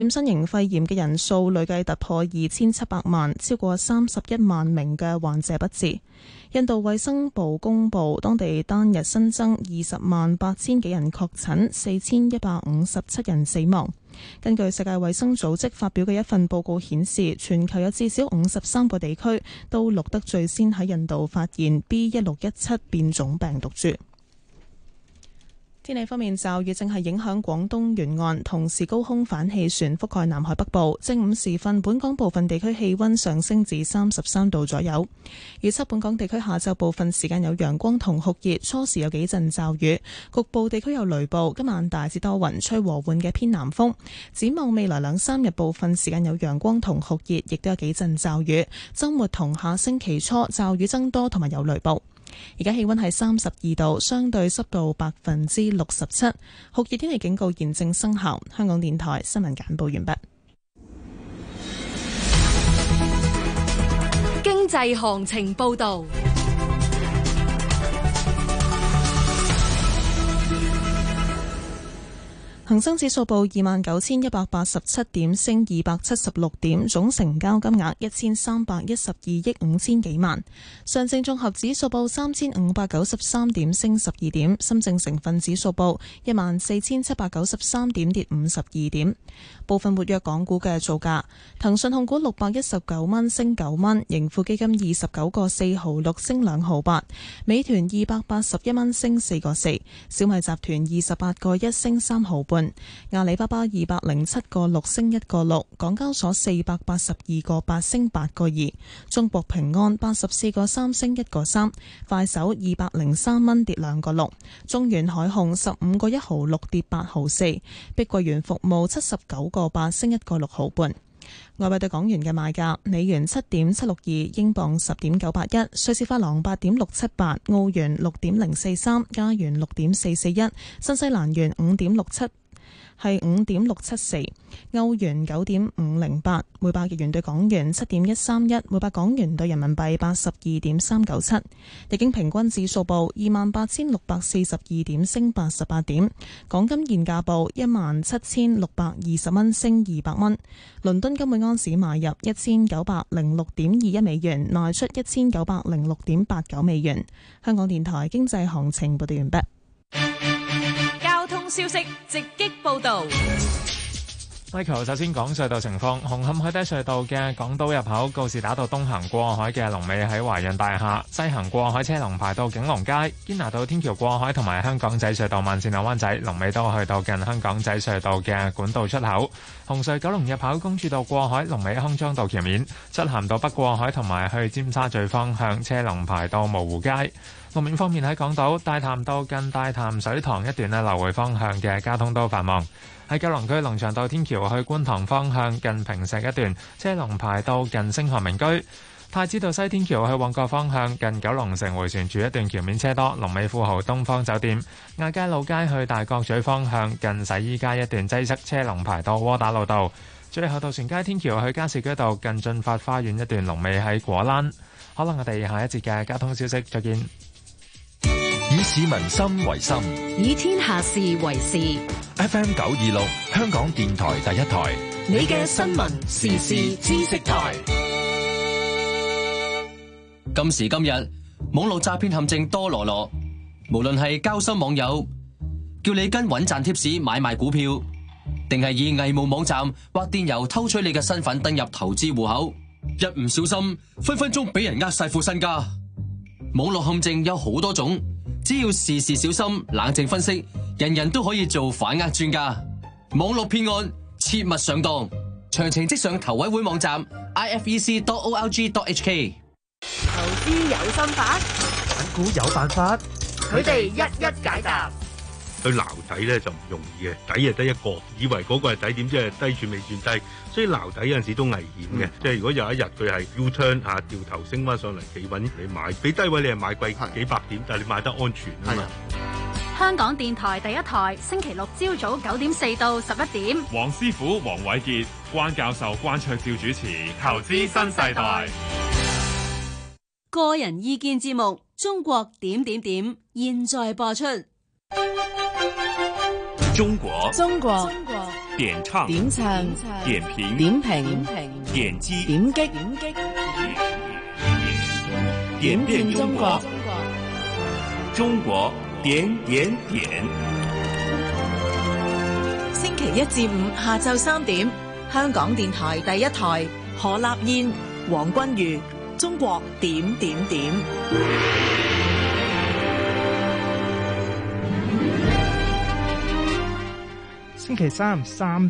新型肺炎嘅人數累計突破2700萬，超過31萬名嘅患者不治。印度衛生部公布，當地單日新增208000幾人確診，4157人死亡。根據世界衛生組織發表嘅一份報告顯示，全球有至少53個地區都錄得最先喺印度發現 B1617 變種病毒株。天氣方面，驟雨正係影響廣東沿岸，同時高空反氣旋覆蓋南海北部。正午時分，本港部分地區氣溫上升至33度左右。預測本港地區下晝部分時間有陽光同酷熱，初時有幾陣驟雨，局部地區有雷暴。今晚大致多雲，吹和緩嘅偏南風。展望未來2、3日，部分時間有陽光同酷熱，亦都有幾陣驟雨。週末同下星期初驟雨增多，同埋有雷暴。而家氣溫係32度，相對濕度67%，酷熱天氣警告現正生效。香港電台新聞簡報完畢。 經濟行情報道。 恒生指數報29,187點，升276點，總成交金額1312億5千幾萬。上證綜合指數報3593點，升12點。深證成分指數報14793點，跌52點。部分活躍港股嘅造價：騰訊控股619蚊，升9蚊；盈富基金29個4毫6，升2毫8；美團281蚊，升4個4；小米集團28個1，升3毫半。阿里巴巴207個6，升1個6，港交所482個8，升8個2，中國平安84個3，升1個3，快手203蚊，跌2個6，中遠海控15個1毫6，跌8毫4，碧桂園服務79個8，升1個6毫半。外幣對港元嘅賣價：美元7.762，英鎊10.981，瑞士法郎8.678，澳元6.043，加元6.441，新西蘭元5.67。係5.674，歐元9.508，每百日元對港元7.131，每百港元對人民幣82.397。日經平均指數報28,642點，升88點。港金現價報17,620蚊，升200蚊。倫敦金每盎司買入1906.21美元，賣出1906.89美元。香港電台經濟行情報道完畢。 消息直擊報道。 Michael 首先講隧道情況，紅磡海底隧道嘅港島入口告士打道東行過海嘅龍尾喺華潤大廈，西行過海車龍排到景隆街。堅拿道天橋過海同埋香港仔隧道慢線落灣仔龍尾都去到近香港仔隧道嘅管道出口。紅隧九龍入口公主道過海龍尾康莊道橋面，漆咸道北過海同埋去尖沙咀方向車龍排到蕪湖街。路面方面喺港島大潭道近大潭水塘一段咧來回方向嘅交通都繁忙。喺九龍區龍翔道天橋去觀塘方向近坪石一段車龍排到近星河名居。太子道西天橋去旺角方向近九龍城迴旋處一段橋面車多，龍尾富豪東方酒店。亞皆老街去大角咀方向近洗衣街一段擠塞，車龍排到窩打老道。最後渡船街天橋去加士居道近駿發花園一段龍尾喺果欄。可能我哋下一節嘅交通消息再見。 以市民心為心， 以天下事為事。 FM 926，香港電台第一台， 你嘅新聞時事知識台。 今時今日，網絡詐騙陷阱多羅羅，無論係交心網友叫你跟穩賺貼士買賣股票，定係以偽冒網站或電郵偷取你嘅身份登入投資戶口，一唔小心分分鐘俾人呃晒副身家。網絡陷阱有好多種，只要時時小心，冷靜分析，人人都可以做反呃專家。網絡騙案切勿上當，詳情即上投委會網站 ifec.org.hk。 投資有心法， 揀股有辦法， 佢哋一一解答。 去撈底咧就唔容易嘅，底係得一個，以為嗰個係底，點知係低處未算低，所以撈底有陣時都危險嘅。即係如果有一日佢係 U turn 嚇掉頭升翻上嚟企穩，你買俾低位你係買貴幾百點，但係你買得安全啊嘛。 香港電台第一台，星期六朝早9:04到11點。 黃師傅黃偉傑、關教授關卓照主持《投資新世代》。 個人意見節目《中國點點點》現在播出。 中國點唱、 點唱、 點評、 點評、 點擊、 點擊、 點遍中國，中國點點點。 星期一至五下晝3點，香港電台第一台，何立嫣、黃君如，中國點點點。 星期三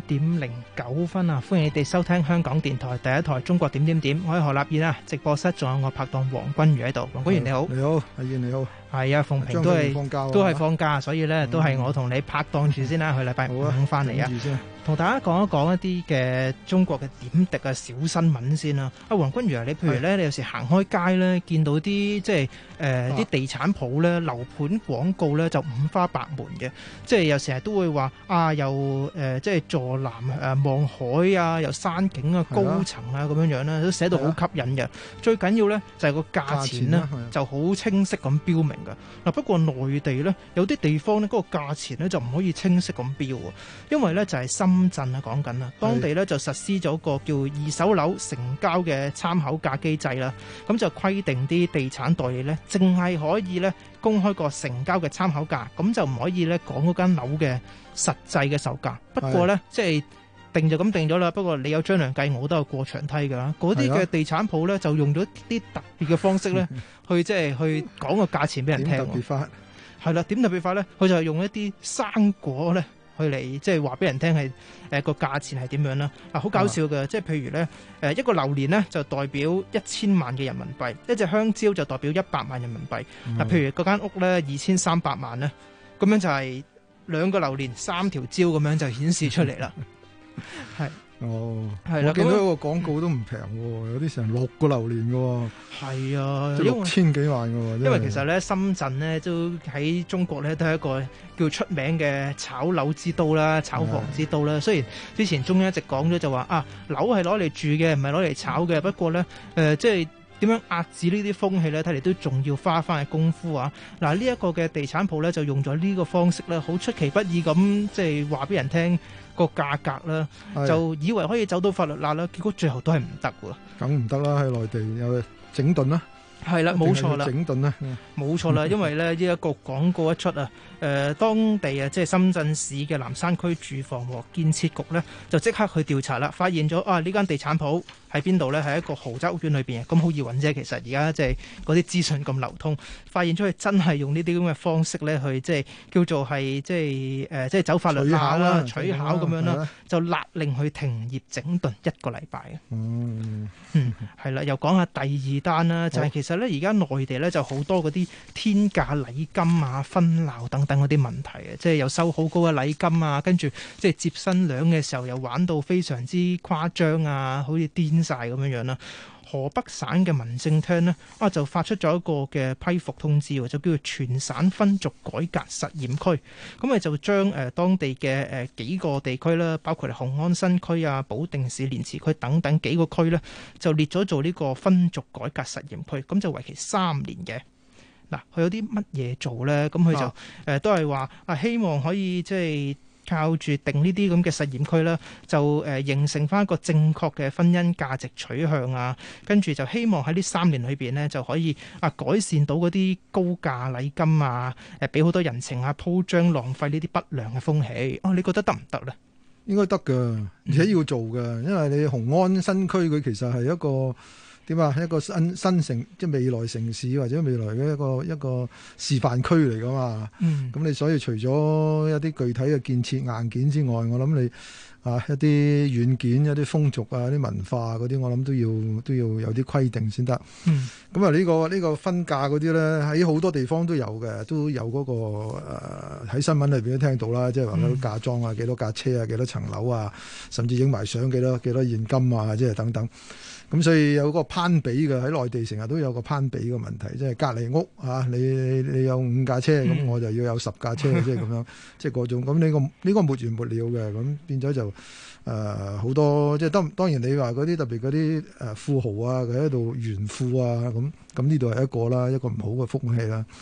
3:09啊！歡迎你哋收聽香港電台第一台《中國點點點》，我係何立嫣啊！直播室仲有我拍檔黃君如喺度。黃君如你好， 你好，阿燕你好。 係啊，鳳平都係放假，所以咧都係我同你拍檔住先啦。去禮拜五翻嚟啊，同大家講一講一啲嘅中國嘅點滴啊小新聞先啦。阿黃君如啊，你譬如咧，你有時行開街咧，見到啲即係啲地產鋪咧，樓盤廣告咧就五花八門嘅，即係有時都會話啊，又即係坐南望海啊，又山景啊，高層啊咁樣樣咧，都寫到好吸引嘅。最緊要咧就係個價錢咧就好清晰咁標明。嗱，不過內地咧有啲地方咧嗰個價錢咧就唔可以清晰咁標喎，因為咧就係深圳啊講緊啦，當地咧就實施咗個叫二手樓成交嘅參考價機制啦，咁就規定啲地產代理咧淨係可以咧公開個成交嘅參考價，咁就唔可以咧講嗰間樓嘅實際嘅售價。不過咧即係定就咁定咗啦，不過你有張良計，我都有過牆梯㗎。嗰啲嘅地產鋪咧就用咗啲特別嘅方式咧，去即係去講個價錢俾人聽。點特別法？係啦，點特別法咧？佢就係用一啲生果咧，去嚟即係話俾人聽係個價錢係點樣啦。啊，好搞笑嘅，即係譬如咧一個榴蓮咧就代表1000萬嘅人民幣，一隻香蕉就代表100萬人民幣。嗱，譬如嗰間屋咧2300萬咧，咁樣就係2個榴蓮3條蕉咁樣就顯示出嚟啦。係係啦， 我見到個廣告都唔平喎，有啲成6個榴蓮嘅。係啊，即係6000幾萬嘅。 因為其實咧，深圳咧都喺中國咧都係一個叫出名嘅炒樓之都啦、炒房之都啦。雖然之前中央一直講咗就話啊，樓係攞嚟住嘅，唔係攞嚟炒嘅。不過咧，即係點樣壓制呢啲風氣咧？睇嚟都仲要花翻嘅功夫啊！嗱，呢一個嘅地產鋪咧就用咗呢個方式咧，好出其不意咁即係話俾人聽個價格啦，就以為可以走到法律罅啦，結果最後都係唔得喎。 梗唔得啦，喺內地有整頓啦。係啦， 冇錯啦， 整頓啦， 冇錯啦，因為咧呢一個廣告一出啊，當地啊即係深圳市嘅南山區住房和建設局咧就即刻去調查啦，發現咗啊呢間地產鋪喺邊度咧？係一個豪宅屋苑裏邊嘅，咁好易揾啫。其實而家即係嗰啲資訊咁流通，發現咗佢真係用呢啲咁嘅方式咧去即係叫做係即係走法律罅啦、取巧咁樣啦，就勒令佢停業整頓1個禮拜。係啦，又講下第二單啦，就係其實咧而家內地咧就好多嗰啲天價禮金啊、婚鬧等等嗰啲問題啊，即係又收好高嘅禮金啊，跟住即係接新娘嘅時候又玩到非常之誇張啊，好似癲晒咁樣樣啦。河北省嘅民政廳呢就發出咗一個嘅批復通知，就叫做全省分族改革實驗區。咁就將當地嘅幾個地區啦，包括雄安新區啊、保定市蓮池區等等幾個區呢，就列咗做呢個分族改革實驗區。咁就為期3年嘅。嗱，佢有啲乜嘢做呢？咁佢就都係話希望可以即係靠住定呢啲咁嘅實驗區啦，就形成翻一個正確嘅婚姻價值取向啊，跟住就希望喺呢3年裏邊呢，就可以改善到嗰啲高價禮金啊，俾好多人情啊，鋪張浪費呢啲不良嘅風氣。你覺得得唔得呢？ 應該得㗎，而且要做㗎，因為你雄安新區佢其實係一個點啊，一個新城，即係未來城市或者未來嘅一個示範區嚟噶嘛。咁你所以除咗一啲具體嘅建設硬件之外，我諗你一啲軟件、一啲風俗啊、一啲文化嗰啲，我諗都要有啲規定先得。咁呢個分價嗰啲咧，喺好多地方都有嘅，都有嗰個喺新聞裏邊都聽到啦，即係話嗰啲嫁妝啊、幾多架車啊、幾多層樓啊，甚至影埋相幾多現金啊，即係等等。咁所以有個攀比嘅，喺內地成日都有個攀比嘅問題，即係隔離屋你有5架車，咁我就要有10架車，即係咁樣，即係嗰種。咁呢個沒完沒了嘅，咁變咗就好多，即係當然你話嗰啲特別嗰啲富豪啊，佢喺度炫富啊，咁呢度係一個啦，一個唔好嘅風氣啦。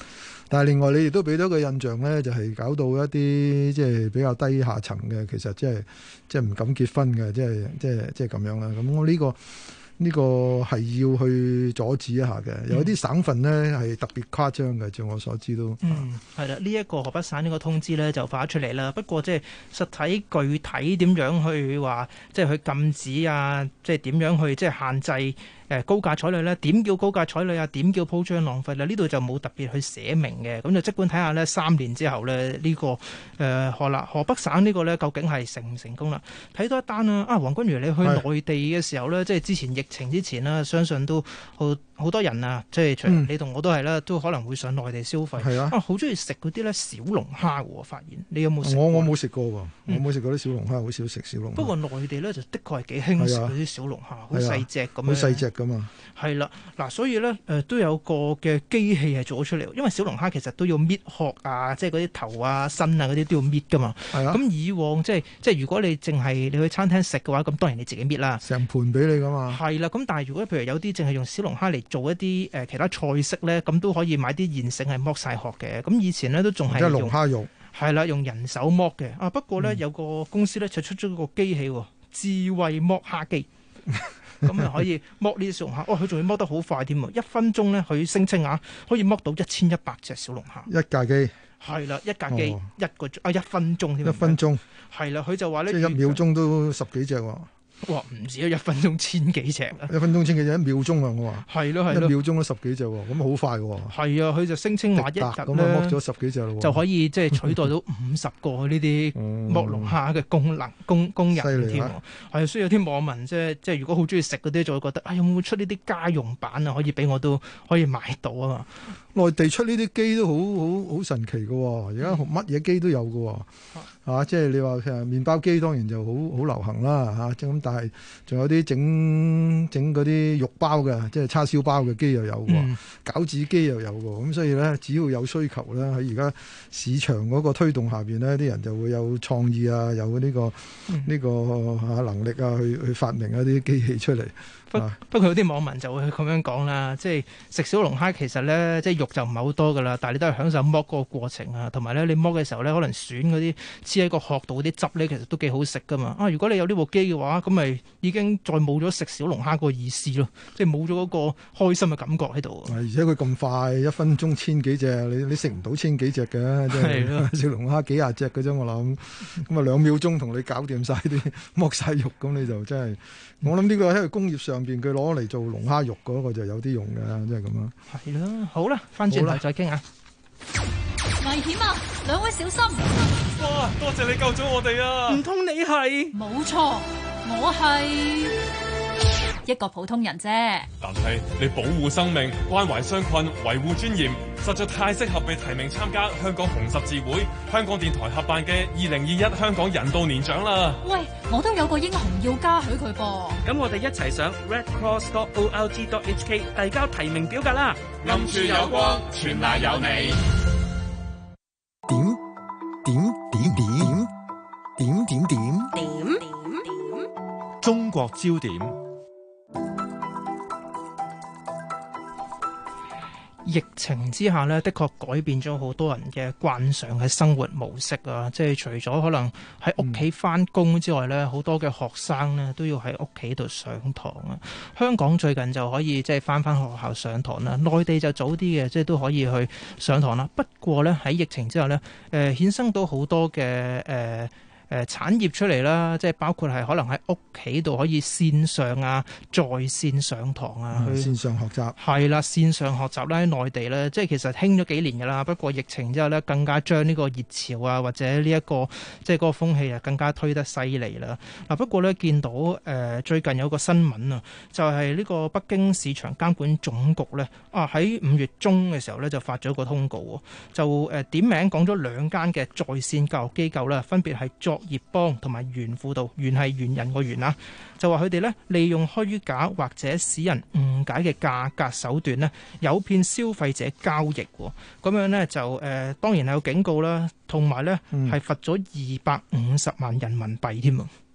但係另外你亦都俾到個印象咧，就係搞到一啲即係比較低下層嘅，其實即係唔敢結婚嘅，即係咁樣啦。咁我呢個係要去阻止一下嘅。有啲省份呢係特別誇張嘅，照我所知都。 係啦，呢一個河北省呢個通知呢就發出嚟啦。不過即係實體具體點樣去話，即係去禁止啊，即係點樣去即係限制高價彩女呢？點叫高價彩女啊？點叫鋪張浪費啦？呢度就冇特別去寫明嘅。咁就即管睇下呢3年之後呢，呢個河北省呢個呢究竟係成唔成功啦？睇多一單啊！黃君如你去內地嘅時候呢，即係之前疫情之前啦，相信都好多人啊，即係除你同我都係啦，都可能會上內地消費。係啊，好中意食嗰啲咧小龍蝦喎，發現你有冇食過？我冇食過喎，我冇食過啲小龍蝦，好少食小龍蝦。不過內地咧就的確係幾興食嗰啲小龍蝦，好細隻咁樣。好細隻噶嘛。係啦，嗱，所以咧都有個嘅機器係做咗出嚟，因為小龍蝦其實都要搣殼啊，即係嗰啲頭啊、身啊嗰啲都要搣噶嘛。係啊。咁以往即係如果你淨係你去餐廳食嘅話，咁當然你自己搣啦。成盤俾你噶嘛。係啦，咁但係如果譬如有啲淨係用小龍蝦嚟做一啲其他菜式咧，咁都可以買啲現成係剝晒殼嘅。咁以前咧都仲係用龍蝦肉，係啦，用人手剝嘅。啊，不過咧有個公司咧就出咗個機器，智慧剝蝦機。咁啊可以剝呢啲小龍蝦，佢仲要剝得好快添喎！1分鐘咧，佢聲稱可以剝到1100隻小龍蝦。一架機係啦，一架機1分鐘添。1分鐘係啦，佢就話咧，即係1秒鐘都10幾隻喎。哇，唔止1分鐘1000幾隻啊！1分鐘1000幾隻，1秒鐘啊！我話係咯，1秒鐘都10幾隻喎，咁好快喎！係啊，佢就聲稱話一日咧剝咗10幾隻咯，就可以即係取代到50個呢啲剝龍蝦嘅工人添。係，所以有啲網民即係如果好中意食嗰啲，就會覺得有冇出呢啲家用版啊？可以俾我都可以買到啊嘛！內地出呢啲機都好神奇嘅喎，而家乜嘢機都有嘅喎，即係你話麵包機當然就好流行啦嚇，咁但係仲有啲整嗰啲肉包嘅，即係叉燒包嘅機又有喎，餃子機又有喎，咁所以咧只要有需求咧，喺而家市場嗰個推動下邊呢，啲人就會有創意啊，有呢個能力啊，去發明一啲機器出嚟。不過有啲網民就會咁樣講啦，即係食小龍蝦其實咧，即係肉就唔係好多噶啦，但係你都係享受剝嗰個過程啊，同埋咧你剝嘅時候咧，可能選嗰啲黐喺個殼度嗰啲汁咧，其實都幾好食噶嘛。如果你有呢部機嘅話，咁咪已經再冇咗食小龍蝦個意思咯，即係冇咗嗰個開心嘅感覺喺度。而且佢咁快，1分鐘1000幾隻，你食唔到1000幾隻嘅，即係小龍蝦幾廿隻嘅啫，我諗。咁啊2秒鐘同你搞掂晒啲剝晒肉，咁你就真係，我諗呢個喺工業上邊佢攞嚟做龍蝦肉嗰個就有啲用嘅，即係咁樣。係啦，好啦，翻轉頭再傾下。 危險啊！兩位小心！ 哇，多謝你救咗我哋啊！ 唔通你係？ 冇錯，我係一個普通人啫。 但係你保護生命、關懷傷困、維護尊嚴，實在太適合被提名參加香港紅十字會、香港電台合辦嘅2021香港人道年獎啦！ 喂，我都有個英雄要嘉許佢噃。 咁我哋一齊上 redcross.org.hk 遞交提名表格啦！ 暗處有光，全賴有你。 點中國焦點。 疫情之下呢，的確改變咗好多人嘅慣常嘅生活模式啊！即係除咗可能喺屋企返工之外呢，好多嘅學生呢都要喺屋企度上堂啊。香港最近就可以即係返學校上堂啦，內地就早啲嘅，即係都可以去上堂啦。不過呢，喺疫情之後呢，衍生到好多嘅產業出嚟啦，即係包括係可能喺屋企度可以線上啊、在線上堂啊，去線上學習係啦，線上學習啦，喺內地咧，即係其實興咗幾年㗎啦。不過疫情之後咧，更加將呢個熱潮啊，或者呢一個即係嗰個風氣啊，更加推得犀利啦。嗱，不過咧見到最近有個新聞啊，就係呢個北京市場監管總局咧喺5月中嘅時候咧就發咗個通告，就點名講咗2間嘅在線教育機構啦，分別係作業幫同埋猿輔導，猿係猿人個猿啊，就話佢哋咧利用虛假或者使人誤解嘅價格手段咧，誘騙消費者交易，咁樣咧就當然係有警告啦，同埋咧係罰咗250萬人民幣添啊！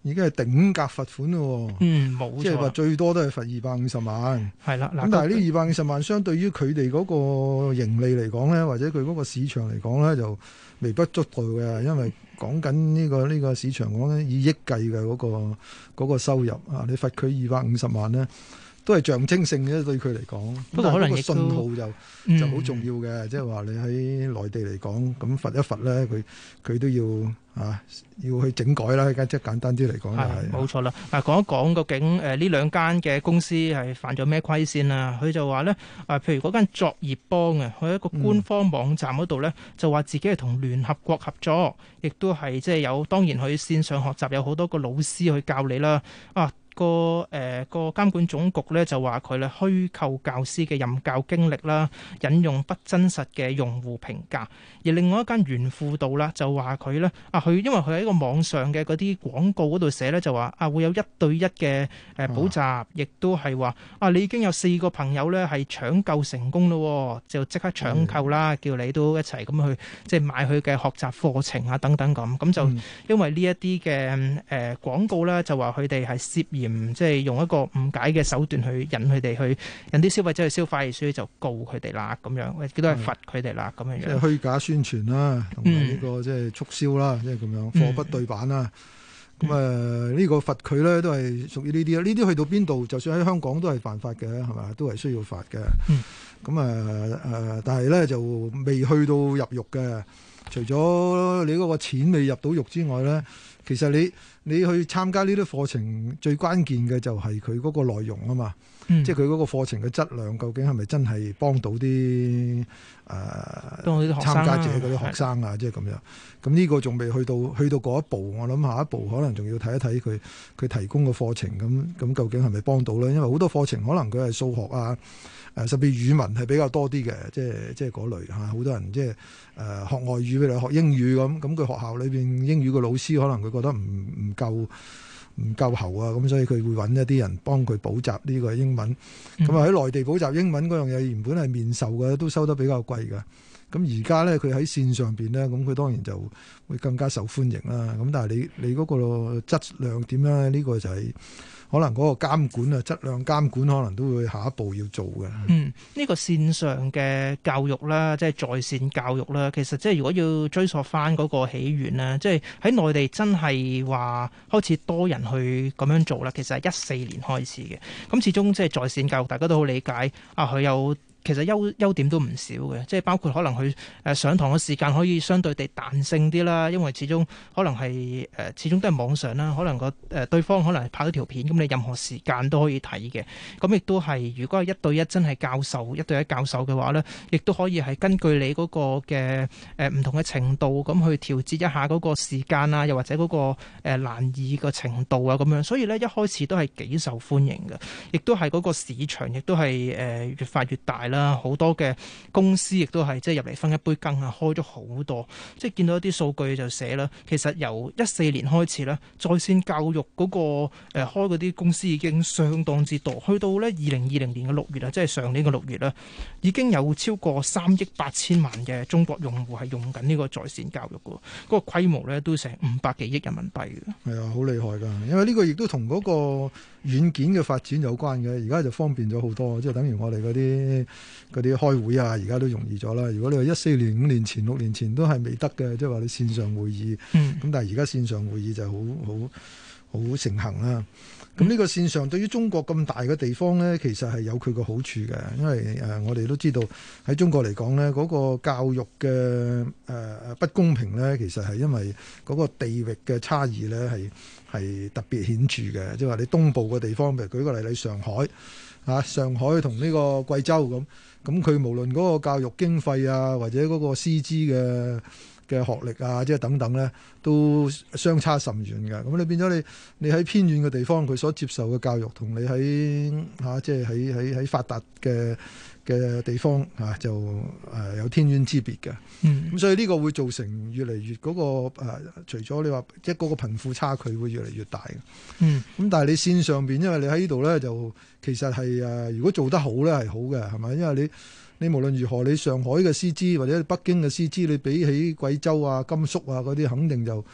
已經係頂格罰款咯。 冇錯。 即係話最多都係罰250萬。 係啦， 咁但係呢250萬相對於佢哋嗰個盈利嚟講咧，或者佢嗰個市場嚟講咧，就微不足道嘅，因為講緊呢個市場講緊以億計嘅嗰個收入啊，你罰佢250萬咧，都係象徵性嘅對佢嚟講。 不過可能個信號就好重要嘅，即係話你喺內地嚟講，咁罰一罰咧，佢都要去整改啦。即係簡單啲嚟講就係冇錯啦。講一講究竟呢兩間嘅公司係犯咗咩規先啦？佢就話咧譬如嗰間作業幫啊，佢喺一個官方網站嗰度咧，就話自己係同聯合國合作，亦都係即係有當然佢線上學習有好多個老師去教你啦。個監管總局咧就話佢咧虛構教師嘅任教經歷啦，引用不真實嘅用戶評價。而另外一間猿輔導啦就話佢咧佢因為佢喺個網上嘅嗰啲廣告嗰度寫咧就話會有1對1嘅補習，亦都係話你已經有4個朋友咧係搶購成功咯，就即刻搶購啦，叫你都一齊咁去即係買佢嘅學習課程啊等等咁就因為呢一啲嘅廣告咧就話佢哋係涉嫌即係用一個誤解嘅手段去引佢哋去引啲消費者去消費，所以就告佢哋啦咁樣，亦都係罰佢哋啦咁樣。 即係虛假宣傳啦，同埋呢個即係促銷啦，即係咁樣貨不對版啦。咁呢個罰佢咧都係屬於呢啲，呢啲去到邊度，就算喺香港都係犯法嘅，係嘛，都係需要罰嘅。咁但係咧就未去到入獄嘅。除咗你嗰個錢未入到獄之外咧，其實你去參加呢啲課程，最關鍵嘅就係佢嗰個內容啊嘛，即係佢嗰個課程嘅質量究竟係咪真係幫到啲參加者嗰啲學生啊？即係咁樣。咁呢個仲未去到嗰一步，我諗下一步可能仲要睇一睇佢提供嘅課程咁究竟係咪幫到咧？因為好多課程可能佢係數學啊。甚至語文係比較多啲嘅，即係嗰類嚇，好多人即係學外語，譬如學英語咁佢學校裏邊英語嘅老師可能佢覺得唔夠喉啊，咁所以佢會揾一啲人幫佢補習呢個英文。咁喺內地補習英文嗰樣嘢原本係面授嘅，都收得比較貴嘅。咁而家咧佢喺線上邊咧，咁佢當然就會更加受歡迎啦。咁但係你嗰個質量點樣咧？呢個就係可能嗰個監管啊，質量監管可能都會下一步要做嘅。 呢個線上嘅教育啦，即係在線教育啦，其實即係如果要追溯翻嗰個起源啦，即係喺內地真係話開始多人去咁樣做啦。其實係14年開始嘅。咁始終即係在線教育，大家都好理解佢有。其實優點都唔少嘅，即係包括可能佢上堂嘅時間可以相對地彈性啲啦，因為始終可能係始終都係網上啦，可能對方可能係拍咗條片，咁你任何時間都可以睇嘅。咁亦都係如果係1對1真係1對1教授嘅話咧，亦都可以係根據你嗰個嘅唔同嘅程度咁去調節一下嗰個時間啊，又或者嗰個難易嘅程度啊咁樣。所以咧一開始都係幾受歡迎嘅，亦都係嗰個市場亦都係越發越大啦。好多嘅公司亦都係即係入嚟分一杯羹啊，開咗好多。即係見到一啲數據就寫啦，其實由14年開始咧，在線教育嗰個開嗰啲公司已經相當之多，去到咧2020年嘅6月啊，即係上年嘅6月啦，已經有超過3億8千萬嘅中國用戶係用緊呢個在線教育嘅，嗰個規模咧都成500幾億人民幣嘅。係啊，好厲害㗎！因為呢個亦都同嗰個軟件嘅發展有關嘅，而家就方便咗好多，即係等於我哋嗰啲開會啊，而家都容易咗啦。如果你話14年、5年前、6年前都係未得嘅，即係話你線上會議，咁但係而家線上會議就好盛行啦。咁呢個線上對於中國咁大嘅地方呢，其實係有佢個好處嘅，因為我哋都知道喺中國嚟講呢，嗰個教育嘅不公平呢，其實係因為嗰個地域嘅差異呢係特別顯著嘅，即係話你東部嘅地方，譬如舉個例，你上海上海同呢個貴州咁佢無論嗰個教育經費啊，或者嗰個師資嘅學歷啊，即係等等咧，都相差甚遠嘅。咁你變咗你喺偏遠嘅地方，佢所接受嘅教育，同你喺即係喺發達嘅地方就有天淵之別嘅。咁所以呢個會造成越嚟越嗰個除咗你話即係嗰個貧富差距會越嚟越大嘅。咁但係你線上邊，因為你喺呢度咧，就其實係如果做得好咧係好嘅，係咪？因為你無論如何，你上海嘅師資或者北京嘅師資，你比起貴州啊、甘肅啊嗰啲，肯定就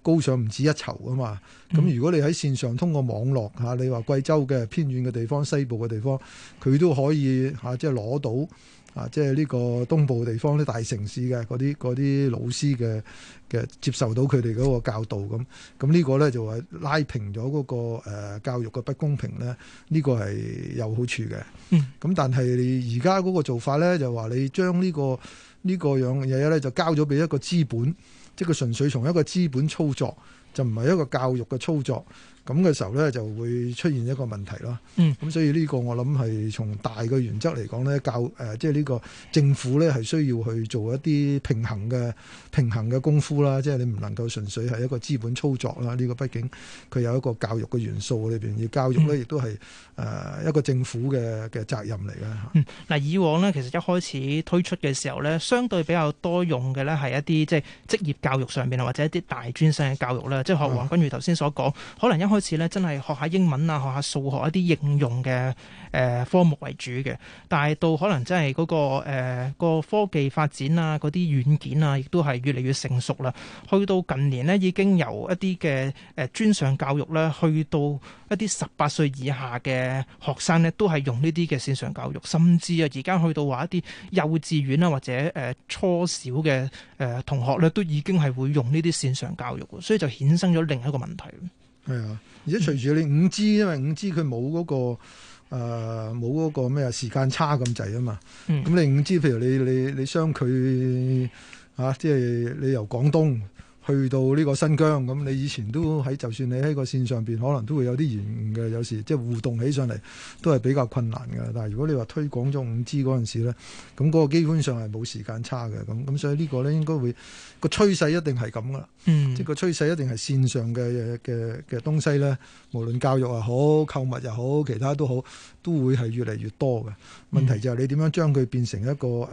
高上唔止一籌啊嘛。咁如果你喺線上通過網絡嚇，你話貴州嘅偏遠嘅地方、西部嘅地方，佢都可以嚇，即係攞到。即係呢個東部地方啲大城市嘅嗰啲老師嘅接受到佢哋嗰個教導咁呢個咧就話拉平咗嗰個教育嘅不公平咧，呢個係有好處嘅。咁但係你而家嗰個做法咧就話你將呢個樣嘢咧就交咗俾一個資本，即係佢純粹從一個資本操作，就唔係一個教育嘅操作。咁嘅時候咧就會出現一個問題咯。咁所以呢個我諗係從大嘅原則嚟講咧，即係呢個政府咧係需要去做一啲平衡嘅功夫啦。即係你唔能夠純粹係一個資本操作啦。呢個畢竟佢有一個教育嘅元素裏邊，而教育咧亦都係一個政府嘅責任嚟嘅。 嗱，以往咧其實一開始推出嘅時候咧，相對比較多用嘅咧係一啲即係職業教育上邊或者一啲大專生嘅教育啦。即係學黃君如頭先所講，可能一開始咧真係學下英文啊，學下數學一啲應用嘅科目為主嘅，但係到可能真係嗰個科技發展啊，嗰啲軟件啊，亦都係越嚟越成熟啦。去到近年呢，已經由一啲嘅專上教育咧，去到一啲18歲以下嘅學生呢，都係用呢啲嘅線上教育，甚至啊而家去到話一啲幼稚園啊或者初小嘅同學咧，都已經係會用呢啲線上教育，所以就衍生咗另一個問題。 係啊，而且隨住你5G，因為5G佢冇嗰個咩時間差咁滯啊嘛。咁你5G，譬如你相距即係你由廣東去到呢個新疆，咁你以前都就算你喺個線上邊，可能都會有啲延誤嘅，有時即係互動起上嚟都係比較困難嘅。但係如果你話推廣咗5G嗰陣時咧，咁嗰個基本上係冇時間差嘅。咁所以呢個咧應該會個趨勢一定係咁噶啦。即係個趨勢一定係線上嘅東西咧，無論教育又好、購物又好、其他都好，都會係越嚟越多嘅。問題就係你點樣將佢變成一個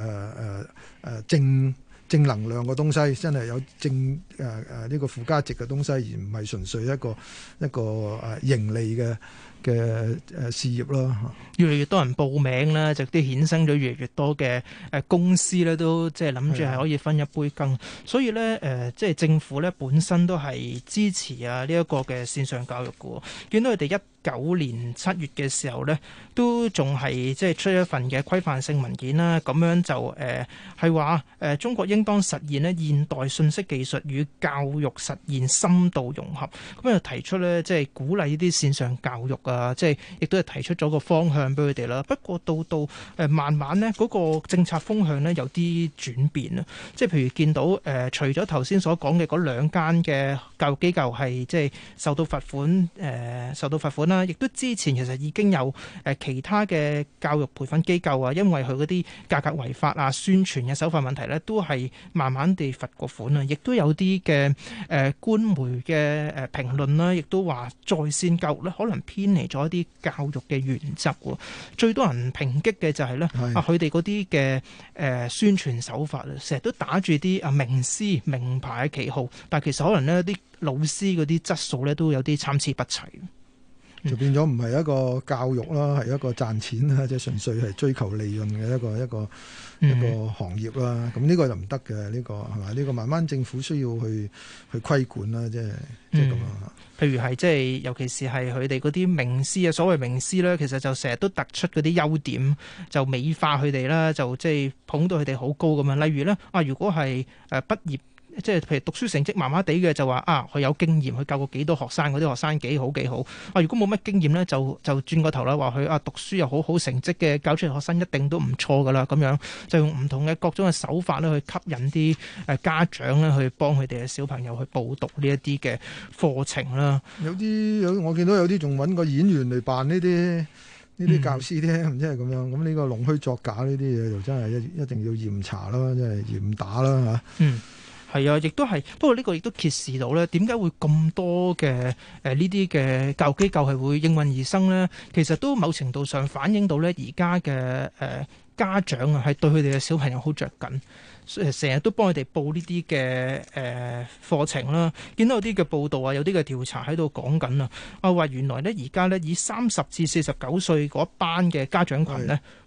正能量嘅東西，真係有呢個附加值嘅東西，而唔係純粹一個盈利嘅事業咯。 越嚟越多人報名啦，就啲衍生咗越嚟越多嘅公司咧，都即係諗住係可以分一杯羹。所以咧即係政府咧本身都係支持呢一個嘅線上教育嘅。見到佢哋19年7月嘅時候咧，都仲係即係出一份嘅規範性文件啦。咁樣就係話中國應當實現咧現代信息技術與教育實現深度融合。咁就提出咧即係鼓勵呢啲線上教育啊，即係亦都係提出咗個方向俾佢哋啦。不過到慢慢呢嗰個政策風向呢有啲轉變啦。即係譬如見到除咗頭先所講嘅嗰2間嘅教育機構係即係受到罰款啦，亦都之前其實已經有其他嘅教育培訓機構啊，因為佢嗰啲價格違法啊、宣傳嘅手法問題呢，都係慢慢地罰過款啊。亦都有啲嘅官媒嘅評論啦，亦都話在線教育呢可能偏離咗一啲教育嘅原則喎。最多人抨擊嘅就係咧佢哋嗰啲嘅宣傳手法成日都打住啲名師名牌嘅旗號，但係其實可能呢啲老師嗰啲質素咧都有啲參差不齊。 就變咗唔係一個教育啦，係一個賺錢啦，即係純粹係追求利潤嘅一個行業啦。咁呢個就唔得嘅，呢個係咪？呢個慢慢政府需要去規管啦，即係咁樣。 譬如係即係尤其是係佢哋嗰啲名師啊，所謂名師咧，其實就成日都突出嗰啲優點，就美化佢哋啦，就即係捧到佢哋好高咁樣。例如咧如果係畢業。即係譬如讀書成績麻麻地嘅就話佢有經驗，佢教過幾多學生，嗰啲學生幾好。如果冇乜經驗呢，就轉個頭啦，話佢讀書又好成績嘅，教出嚟學生一定都唔錯噶啦。咁樣就用唔同嘅各種嘅手法咧去吸引啲家長咧去幫佢哋嘅小朋友去報讀呢一啲嘅課程啦。 我見到有啲仲揾個演員嚟扮呢啲教師添，即係咁樣。咁呢個弄虛作假呢啲嘢就真係一定要嚴查啦，即係嚴打啦嚇。 係啊，亦都係。不過呢個亦都揭示到咧，點解會咁多嘅呢啲嘅教育機構係會應運而生呢？其實都某程度上反映到咧，而家嘅家長啊，係對佢哋嘅小朋友好着緊，成日都幫佢哋報呢啲嘅課程啦。見到有啲嘅報道啊，有啲嘅調查喺度講緊啊，話原來咧而家咧以30至49歲嗰班嘅家長群呢，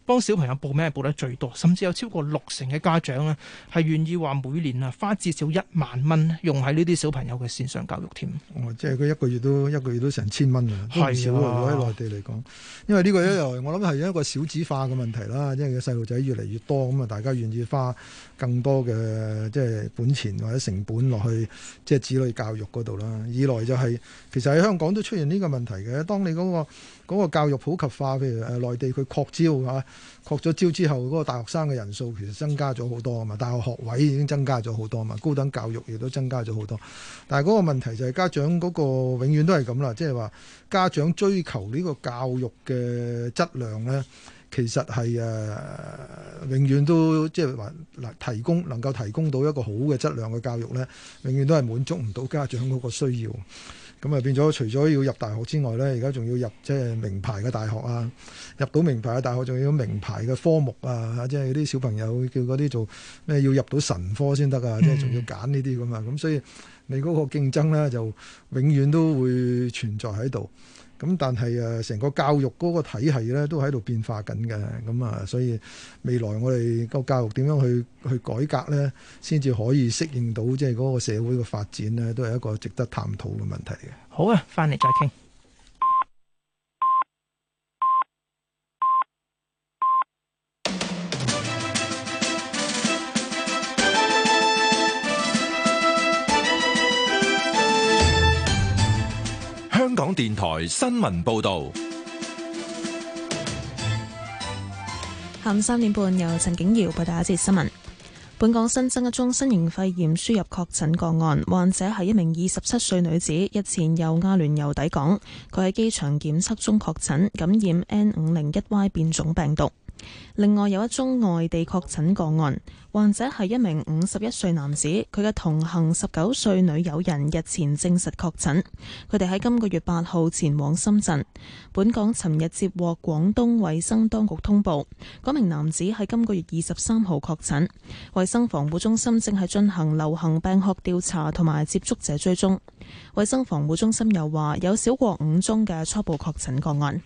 幫小朋友報名係報得最多，甚至有超過60%嘅家長呢係願意話每年花至少1萬蚊用喺呢啲小朋友嘅線上教育添。 即係佢一個月都成1000蚊啊，都唔少啊！如果喺內地嚟講，因為呢個一來我諗係一個少子化嘅問題啦，因為個細路仔越嚟越多，咁啊大家願意花更多嘅即係本錢或者成本落去即係子女教育嗰度啦。二來就係其實喺香港都出現呢個問題嘅，當你嗰個教育普及化，譬如內地佢擴招嚇，擴咗招之後嗰個大學生嘅人數其實增加咗好多啊嘛，大學學位已經增加咗好多啊嘛，高等教育亦都增加咗好多。但係嗰個問題就係家長嗰個永遠都係咁啦，即係話家長追求呢個教育嘅質量咧，其實係永遠都即係話能夠提供到一個好嘅質量嘅教育咧，永遠都係滿足唔到家長嗰個需要。咁啊變咗，除咗要入大學之外咧，而家仲要入即係名牌嘅大學啊！入到名牌嘅大學，仲要名牌嘅科目啊！即係啲小朋友叫嗰啲做咩？要入到神科先得啊！即係仲要揀呢啲咁啊！咁所以你嗰個競爭咧，就永遠都會存在喺度。咁但係成個教育嗰個體系咧，都喺度變化緊嘅。咁啊，所以未來我哋個教育點樣去改革咧，先至可以適應到即係嗰個社會嘅發展咧，都係一個值得探討嘅問題嘅。 好啊，翻嚟再傾。 香港電台新聞報道， 下午3點半由陳景瑤報道一節新聞。本港新增一宗新型肺炎輸入確診個案，患者係一名27歲女子，日前由阿聯酋抵港，佢喺機場檢測中確診，感染 N501Y 變種病毒。另外有一宗外地確診個案，患者係一名51歲男子，佢嘅同行19歲女友人日前證實確診，佢哋喺今個月8號前往深圳。本港尋日接獲廣東衛生當局通報，嗰名男子喺今個月23號確診，衛生防護中心正係進行流行病學調查同埋接觸者追蹤。衛生防護中心又話有少過5宗嘅初步確診個案。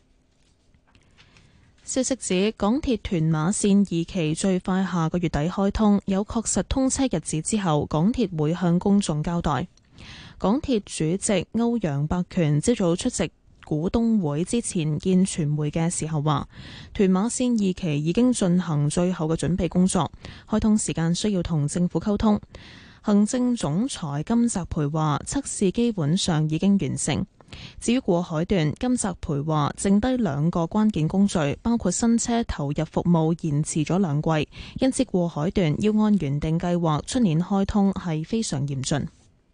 消息指，港鐵屯馬綫2期最快下個月底開通，有確實通車日子之後，港鐵會向公眾交代。港鐵主席歐陽伯權朝早出席股東會之前見傳媒嘅時候話，屯馬綫2期已經進行最後嘅準備工作，開通時間需要同政府溝通。行政總裁金澤培話，測試基本上已經完成。至於過海段，金澤培話剩低2個關鍵工序，包括新車投入服務延遲咗2季，因此過海段要按原定計劃出年開通係非常嚴峻。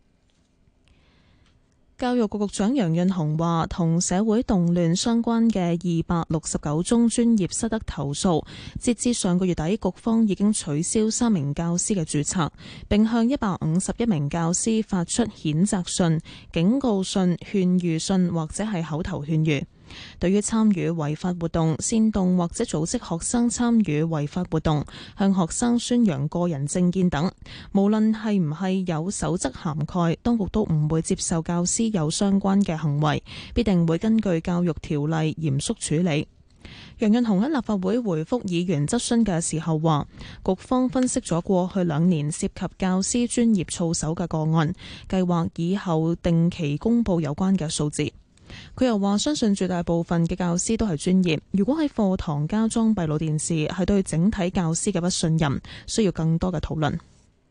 教育局局長楊潤雄話，同社會動亂相關嘅269宗專業失德投訴，截至上個月底，局方已經取消3名教師嘅註冊，並向151名教師發出譴責信、警告信、勸喻信或者係口頭勸喻。對於參與違法活動、煽動或者組織學生參與違法活動、向學生宣揚個人政見等，無論係唔係有守則涵蓋，當局都唔會接受教師有相關嘅行為，必定會根據教育條例嚴肅處理。楊潤雄喺立法會回覆議員質詢嘅時候話，局方分析咗過去2年涉及教師專業操守嘅個案，計劃以後定期公佈有關嘅數字。佢又話，相信絕大部分嘅教師都係專業，如果喺課堂加裝閉路電視，係對整體教師嘅不信任，需要更多嘅討論。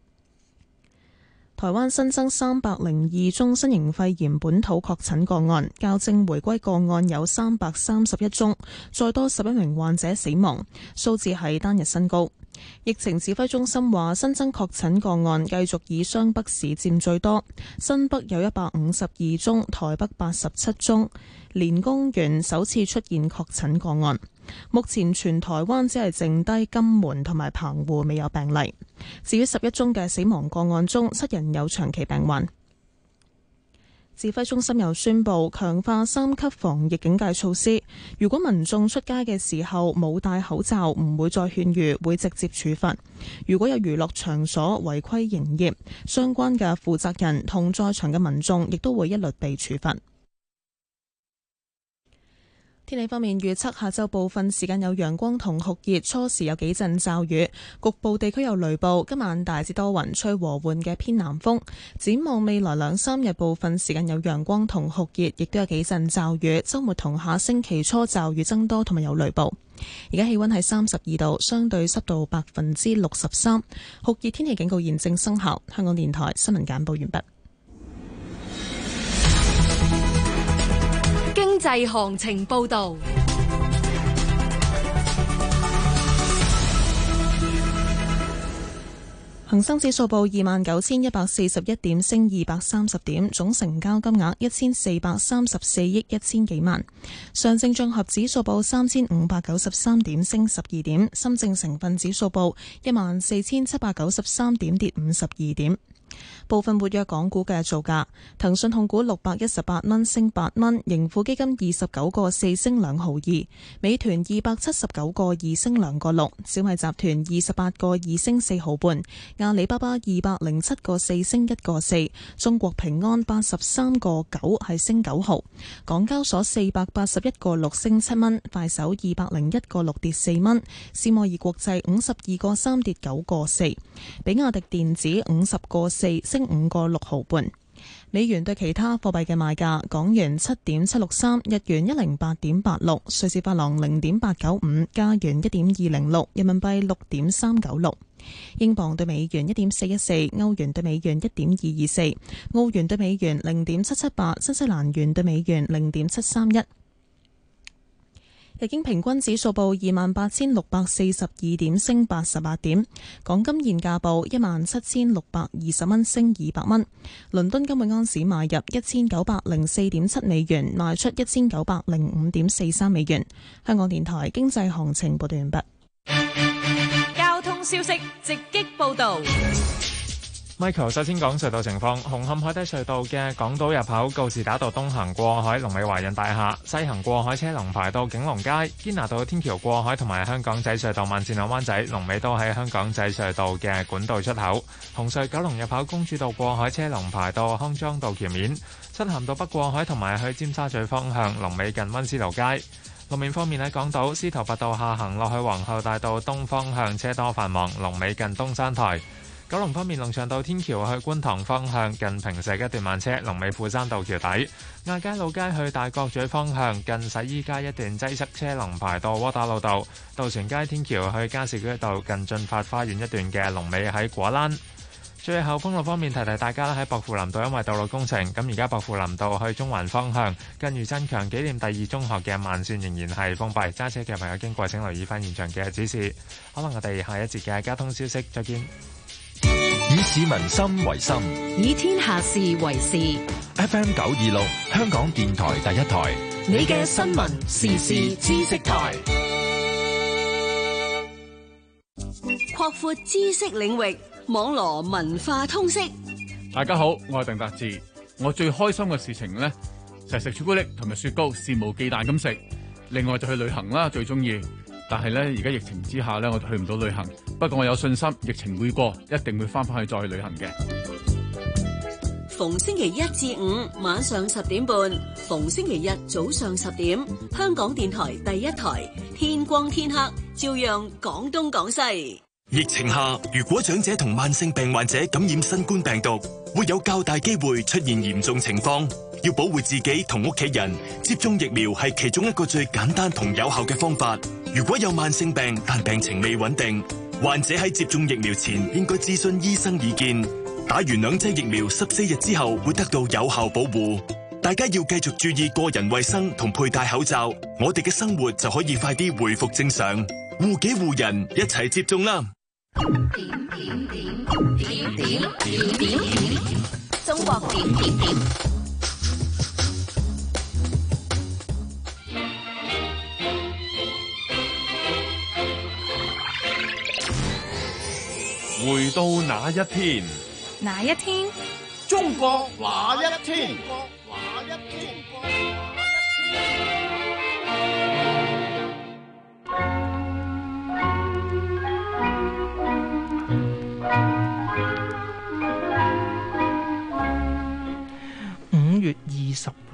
台灣新增302宗新型肺炎本土確診個案，校正回歸個案有331宗，再多11名患者死亡，數字係單日新高。疫情指揮中心話，新增確診個案繼續以雙北市佔最多，新北有152宗，台北87宗，連公園首次出現確診個案。目前全台灣只係剩低金門同埋澎湖未有病例。至於11宗嘅死亡個案中，7人有長期病患。指揮中心又宣布強化3級防疫警戒措施，如果民眾出街嘅時候冇戴口罩，唔會再勸喻，會直接處罰。如果有娛樂場所違規營業，相關嘅負責人同在場嘅民眾亦都會一律被處罰。 天氣方面預測，下晝部分時間有陽光同酷熱，初時有幾陣驟雨，局部地區有雷暴。今晚大致多雲，吹和緩嘅偏南風。展望未來2-3日，部分時間有陽光同酷熱，亦都有幾陣驟雨。週末同下星期初驟雨增多，同埋有雷暴。而家氣溫係32度，相對濕度63%，酷熱天氣警告現正生效。香港電台新聞簡報完畢。 經濟行情報道。 恒生指數報29,141點，升230點，總成交金額1434億1000幾萬。上證綜合指數報3593點，升12點。深證成分指數報14,793點，跌52點。部分活躍港股嘅造價：騰訊控股618蚊升8蚊，盈富基金29個4升2毫2，美團279個2升2個6，小米集團28個2升4毫半，阿里巴巴207個4升1個4，中國平安83個9係升9毫，港交所481個6升7蚊，快手201個6跌4蚊，斯摩爾國際52個3跌9個4，比亞迪電子50個4升5個6毫半。美元對其他貨幣嘅賣價：港元7.763，日元108.86，瑞士法郎0.895，加元1.206，人民幣6.396，英鎊對美元1.414，歐元對美元1.224，澳元對美元0.778，新西蘭元對美元0.731。日經平均指數報28,642點，升88點。港金現價報17,620蚊，升200蚊。倫敦金每盎司買入1904.7美元，賣出1905.43美元。香港電台經濟行情報道完畢。 交通消息直擊報道。 Michael 首先講隧道情況，紅磡海底隧道嘅港島入口告士打道東行過海，龍尾華潤大廈；西行過海車龍排到景隆街。堅拿道天橋過海同埋香港仔隧道慢線兩灣仔龍尾都喺香港仔隧道嘅管道出口。紅隧九龍入口公主道過海車龍排到康莊道橋面。漆咸道北過海同埋去尖沙咀方向龍尾近溫思勞街。路面方面喺港島司徒拔道下行落去皇后大道東方向車多繁忙，龍尾近東山台。九龍方面，龍翔道天橋去觀塘方向近坪石一段慢車，龍尾富山道橋底；亞皆老街去大角咀方向近洗衣街一段擠塞，車龍排到窩打老道；渡船街天橋去加士居道近進發花園一段嘅龍尾喺果欄。最後封路方面，提提大家啦，喺薄扶林道因為道路工程，咁而家薄扶林道去中環方向近余振強紀念第2中學嘅慢線仍然係封閉，揸車嘅朋友經過請留意翻現場嘅指示。可能我哋下一節嘅交通消息再見。 以市民心為心， 以天下事為事。 FM 926，香港電台第一台， 你嘅新聞時事知識台， 擴闊知識領域，網羅文化通識。 大家好，我係鄧達志。我最開心嘅事情呢，就係食朱古力同埋雪糕，肆無忌憚咁食。另外就去旅行啦，最中意。但係咧，而家疫情之下咧，我就去唔到旅行。不過我有信心，疫情會過，一定會翻返去再去旅行嘅。 逢星期1至5晚上10點半，逢星期日早上10點，香港電台第一台，天光天黑，照樣講東講西。 疫情下，如果長者同慢性病患者感染新冠病毒，會有較大機會出現嚴重情況。要保護自己同屋企人，接種疫苗係其中一個最簡單同有效嘅方法。如果有慢性病但病情未穩定，患者喺接種疫苗前應該諮詢醫生意見。打完2劑疫苗14日之後會得到有效保護。大家要繼續注意個人衛生同佩戴口罩，我哋嘅生活就可以快啲恢復正常。護己護人，一齊接種啦！ 中國點點點。 回到那一天， 哪一天？ 中國那一天。 5月26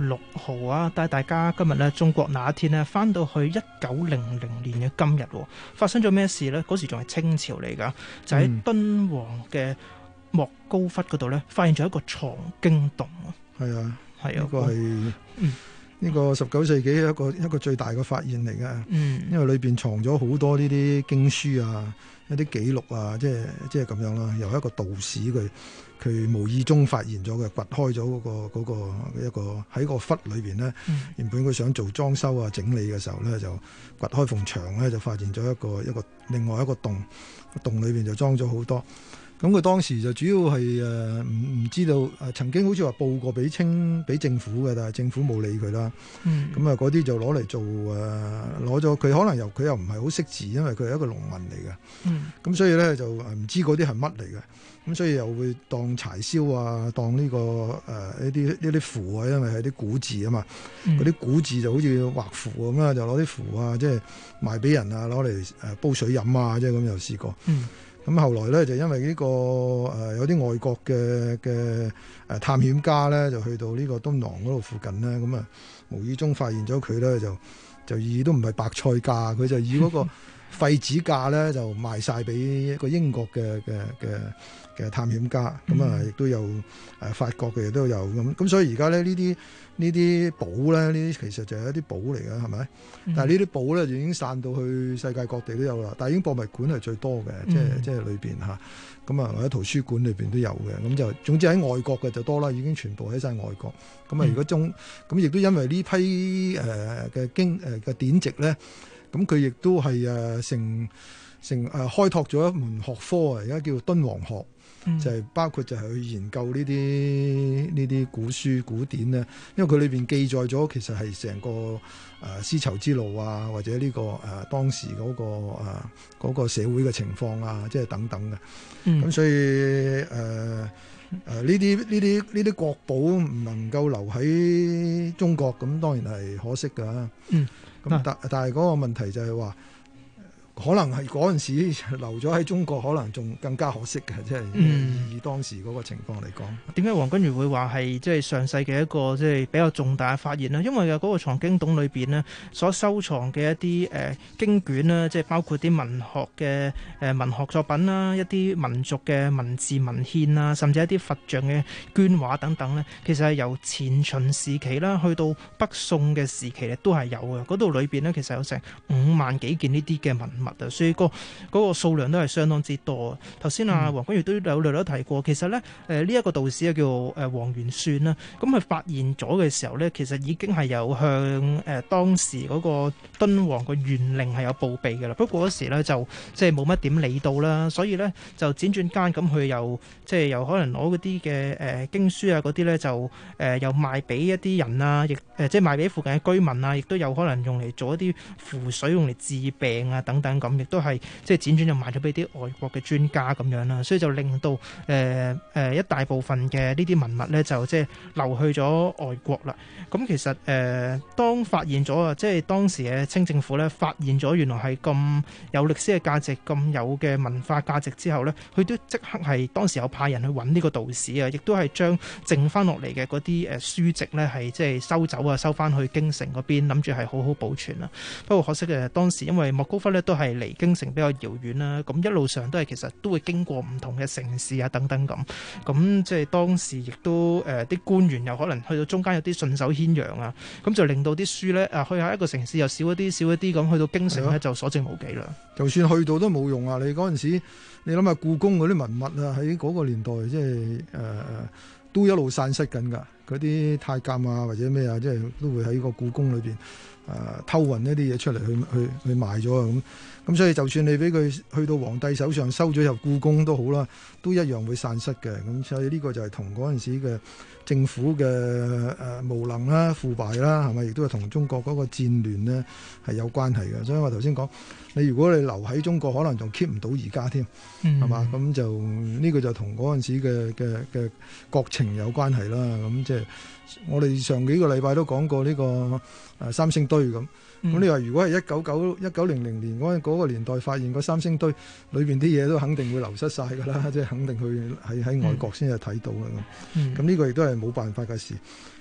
號啊，帶大家今日呢中國那一天呢翻到去1900年嘅今日，發生咗咩事呢？嗰時仲係清朝嚟㗎，就喺敦煌嘅莫高窟嗰度呢，發現咗一個藏經洞啊。 係啊， 係啊， 呢個係呢個19世紀一個最大嘅發現嚟嘅。因為裏邊藏咗好多呢啲經書啊，一啲記錄啊，即係咁樣啦。由一個道士佢無意中發現咗嘅，掘開咗嗰個一個喺個窟裏邊呢。原本佢想做裝修啊整理嘅時候呢，就掘開埲牆呢，就發現咗一個另外一個洞，洞裏邊就裝咗好多。咁佢當時就主要係唔知道，曾經好似話報過俾政府嘅，但係政府冇理佢啦。咁嗰啲就攞嚟做攞咗佢，可能佢又唔係好識字，因為佢係一個農民嚟嘅。咁所以咧就唔知嗰啲係乜嚟嘅。咁所以又會當柴燒啊，當呢個呢啲符啊，因為係啲古字啊嘛。嗰啲古字就好似畫符咁啦，就攞啲符啊，即係賣俾人啊，攞嚟煲水飲啊，即係咁又試過。咁後來咧就因為呢個有啲外國嘅探險家咧，就去到呢個敦煌嗰度附近咧，咁啊無意中發現咗佢咧，就以都唔係白菜價，佢就以嗰個廢紙價咧就賣晒俾一個英國嘅探險家，咁啊亦都有法國嘅亦都有咁所以而家咧呢啲寶咧，呢啲其實就係一啲寶嚟嘅，係咪？但係呢啲寶咧就已經散到去世界各地都有啦。大英博物館係最多嘅，即係裏邊嚇，咁啊或者圖書館裏邊都有嘅。咁就總之喺外國嘅就多啦，已經全部喺晒外國。咁啊，如果咁亦都因為呢批嘅典籍咧，咁佢亦都係成開拓咗一門學科啊！而家叫敦煌學。就係包括就係去研究呢啲古書古典咧，因為佢裏邊記載咗其實係成個絲綢之路啊，或者呢個當時嗰個社會嘅情況啊，即係等等嘅。咁所以呢啲國寶唔能夠留喺中國，咁當然係可惜㗎。咁但係嗰個問題就係話，可能係嗰陣時留咗喺中國，可能仲更加可惜嘅，即係以當時嗰個情況嚟講。 點解黃君如會話係即係上世嘅一個即係比較重大嘅發現呢？因為嗰個藏經洞裏邊呢，所收藏嘅一啲經卷啦，即係包括啲文學嘅文學作品啦，一啲民族嘅文字文獻啊，甚至一啲佛像嘅絹畫等等呢，其實係由前秦時期啦，去到北宋嘅時期咧，都係有嘅。嗰度裏邊呢，其實有成5萬幾件呢啲嘅文物啊，所以嗰個數量都係相當之多。頭先黃君如都有略略提過，其實咧呢一個道士叫王元算啦，咁佢發現咗嘅時候咧，其實已經係有向當時嗰個敦煌個縣令係有報備嘅啦。不過嗰時咧就即係冇乜點理到啦，所以咧就輾轉間咁佢又即係又可能攞嗰啲嘅經書啊嗰啲咧就又賣俾一啲人啊，亦即係賣俾附近嘅居民啊，亦都有可能用嚟做一啲符水，用嚟治病啊等等咁，亦都係即係輾轉就賣咗俾啲外國嘅專家咁樣啦，所以就令到一大部分嘅呢啲文物咧就即係流去咗外國啦。咁其實當發現咗啊，即係當時嘅清政府咧發現咗原來係咁有歷史嘅價值、咁有嘅文化價值之後咧，佢都即刻係當時有派人去揾呢個道士啊，亦都係將剩翻落嚟嘅嗰啲書籍咧係即係收走啊，收翻去京城嗰邊，諗住係好好保存啦。不過可惜嘅當時因為莫高窟咧都係離京城比較遙遠啦，咁一路上都係其實都會經過唔同嘅城市啊等等咁即係當時亦都啲官員又可能去到中間有啲順手牽羊啊，咁就令到啲書咧去下一個城市又少一啲咁，去到京城咧就所剩無幾啦。就算去到都冇用啊！你嗰陣時，你諗下故宮嗰啲文物啊，喺嗰個年代即係都一路散失緊㗎。嗰啲太監啊或者咩啊，即係都會喺個故宮裏邊偷運一啲嘢出嚟去賣咗啊咁所以就算你俾佢去到皇帝手上收咗入故宮都好啦，都一樣會散失嘅。咁所以呢個就係同嗰陣時嘅政府嘅無能啦、腐敗啦，係咪？亦都係同中國嗰個戰亂呢係有關係嘅。所以我頭先講，你如果你留喺中國，可能仲 keep 唔到而家添，係嘛？咁就呢個就同嗰陣時嘅國情有關係啦。咁即係我哋上幾個禮拜都講過呢個三星堆咁。咁你話如果係1900年嗰個年代發現個三星堆裏邊啲嘢，都肯定會流失晒㗎啦，即係肯定去喺外國先係睇到嘅咁。咁呢個亦都係冇辦法嘅事。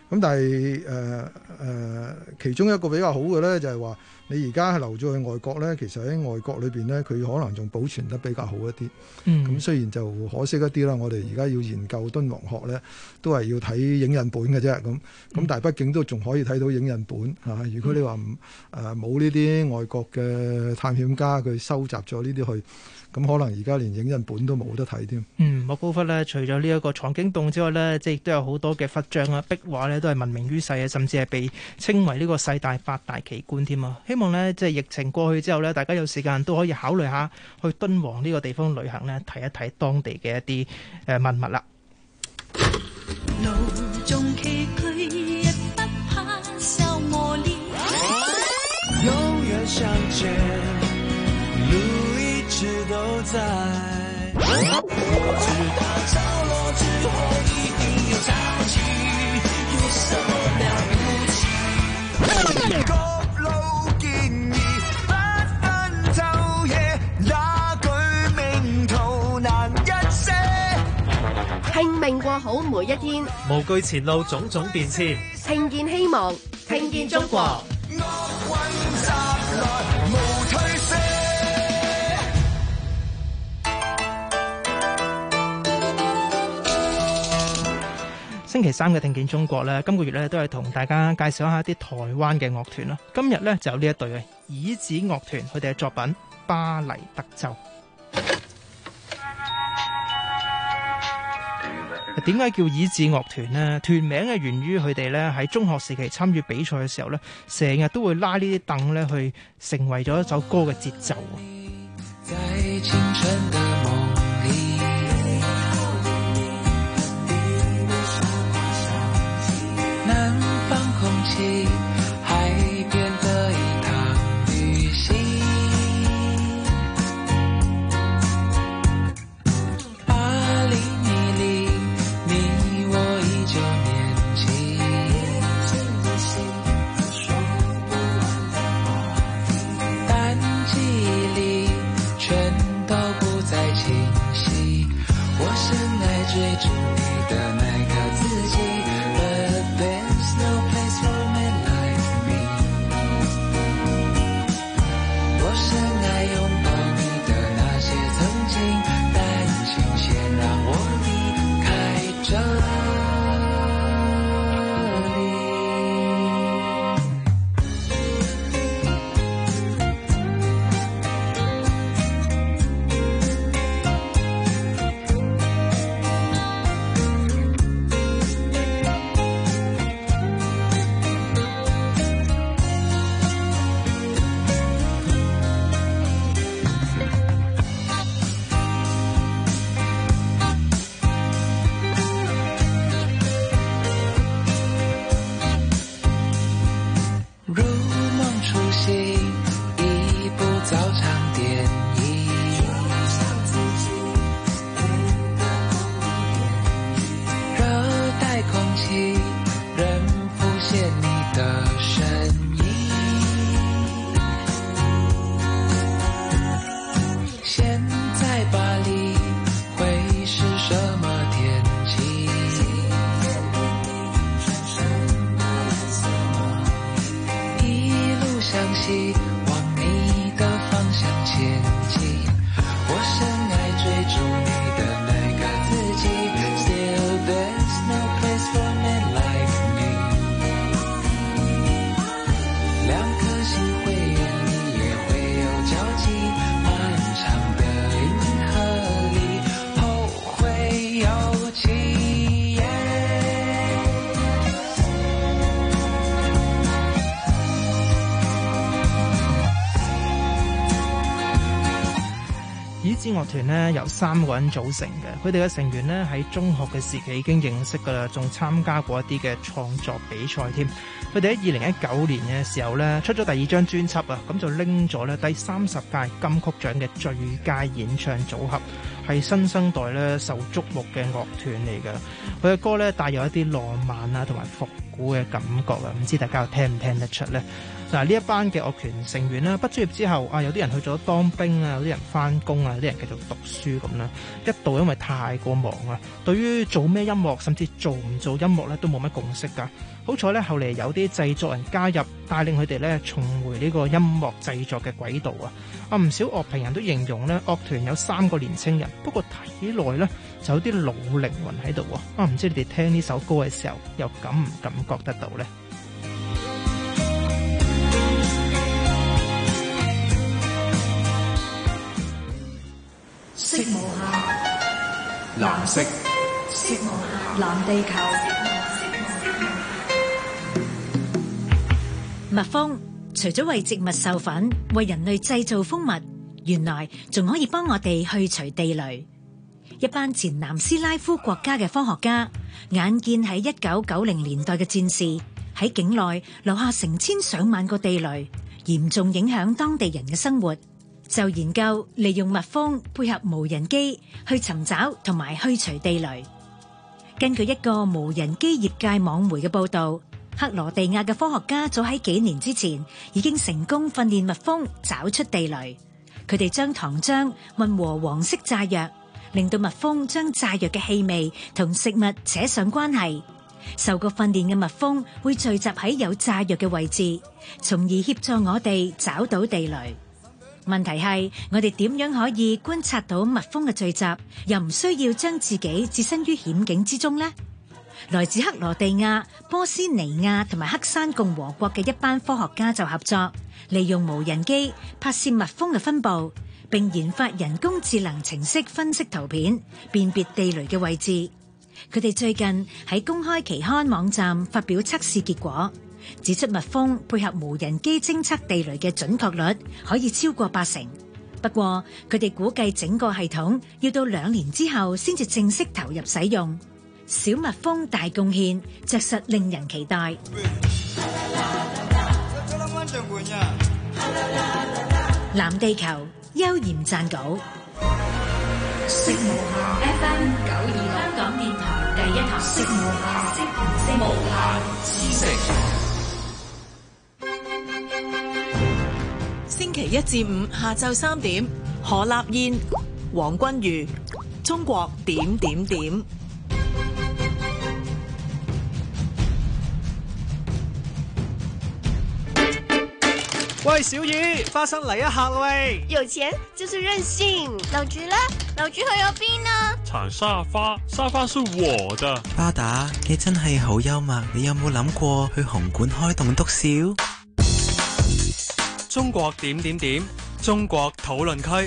咁但係其中一個比較好嘅咧，就係話你而家係留咗去外國咧，其實喺外國裏邊咧，佢可能仲保存得比較好一啲。咁雖然就可惜一啲啦，我哋而家要研究敦煌學咧，都係要睇影印本嘅啫。咁但係畢竟都仲可以睇到影印本嚇。如果你話冇呢啲外國嘅探險家佢收集咗呢啲去，咁可能而家連影印本都冇得睇添。 莫高窟咧，除咗呢一個藏經洞之外咧，即係亦都有好多嘅佛像啊、壁畫咧，都係聞名於世啊，甚至係被稱為呢個世界8大奇觀添啊！希望呢，即係疫情過去之後呢，大家有時間都可以考慮下去敦煌呢個地方旅行呢，睇一睇當地嘅一啲文物啦。 路中崎嶇也不怕受磨練，永遠相見，路一直都在。我知道潮落之後一定有潮起，有什麼了不起？各路建議不分晝夜，那句名圖難一些。 拼命過好每一天， 無懼前路種種變遷， 聽見希望，聽見中國。 星期三嘅聽見中國咧，今個月咧都係同大家介紹一下啲台灣嘅樂團啦。今日咧就有呢一隊嘅椅子樂團，佢哋嘅作品《巴黎德州》。點解叫椅子樂團呢？團名係源於佢哋咧喺中學時期參與比賽嘅時候咧，成日都會拉呢啲凳咧去成為咗一首歌嘅節奏。 在青春的夢裡，南方空氣，海邊的一趟旅行，巴黎迷離，你我依舊年輕，但記憶裡全都不再清晰，我深愛追逐你的那個自己。 椅子樂團呢由3個人組成嘅，佢哋嘅成員呢喺中學嘅時期已經認識㗎啦，仲參加過一啲嘅創作比賽添。佢哋喺2019年嘅時候呢出咗第2張專輯啊，咁就拎咗呢第30屆金曲獎嘅最佳演唱組合，係新生代呢受矚目嘅樂團嚟㗎。佢嘅歌呢帶有一啲浪漫啊同埋復古嘅感覺啊，唔知大家聽唔聽得出呢？ 嗱，呢一班嘅樂團成員啦，畢咗業之後有啲人去咗當兵啊，有啲人翻工啊，有啲人繼續讀書咁啦。一度因為太過忙啊，對於做咩音樂甚至做唔做音樂咧都冇乜共識㗎。好彩咧，後嚟有啲製作人加入，帶領佢哋咧重回呢個音樂製作嘅軌道啊！唔少樂評人都形容咧，樂團有3個年青人，不過睇來咧就有啲老靈魂喺度喎。唔知你哋聽呢首歌嘅時候，又感唔感覺得到呢？ 色無限， 藍色， 色無限，藍地球。 蜜蜂除咗為植物授粉，為人類製造蜂蜜，原來仲可以幫我哋去除地雷。一班前南斯拉夫國家嘅科學家，眼見喺1990年代嘅戰事喺境內留下成千上萬個地雷，嚴重影響當地人嘅生活，就研究利用蜜蜂配合無人機去尋找同埋去除地雷。根據一個無人機業界網媒嘅報道，克羅地亞嘅科學家早喺幾年之前已經成功訓練蜜蜂找出地雷。佢哋將糖漿混和黃色炸藥，令到蜜蜂將炸藥嘅氣味同食物扯上關係。受過訓練嘅蜜蜂會聚集喺有炸藥嘅位置，從而協助我哋找到地雷。問題係我哋點樣可以觀察到蜜蜂嘅聚集，又唔需要將自己置身於險境之中呢？來自克羅地亞、波斯尼亞同埋黑山共和國嘅一班科學家就合作，利用無人機拍攝蜜蜂嘅分佈，並研發人工智能程式分析圖片，辨別地雷嘅位置。佢哋最近喺公開期刊網站發表測試結果，指出蜜蜂配合無人機偵測地雷嘅準確率可以超過80%。不過佢哋估計整個系統要到2年之後先至正式投入使用。小蜜蜂大貢獻，着實令人期待。藍地球邱焱撰稿。 色無限 FM 926香港電台第一台。色無限， 星期1至5下晝3點，何立燕、黃君如，中國點點點。 喂，小雨，花生嚟一下啦喂！ 有錢就是任性。老朱呢？老朱去咗邊啊？ 鏟沙發，沙發是我的。 巴打，你真係好幽默。你有冇諗過去紅館開棟篤笑？ 中國點點點，中國討論區。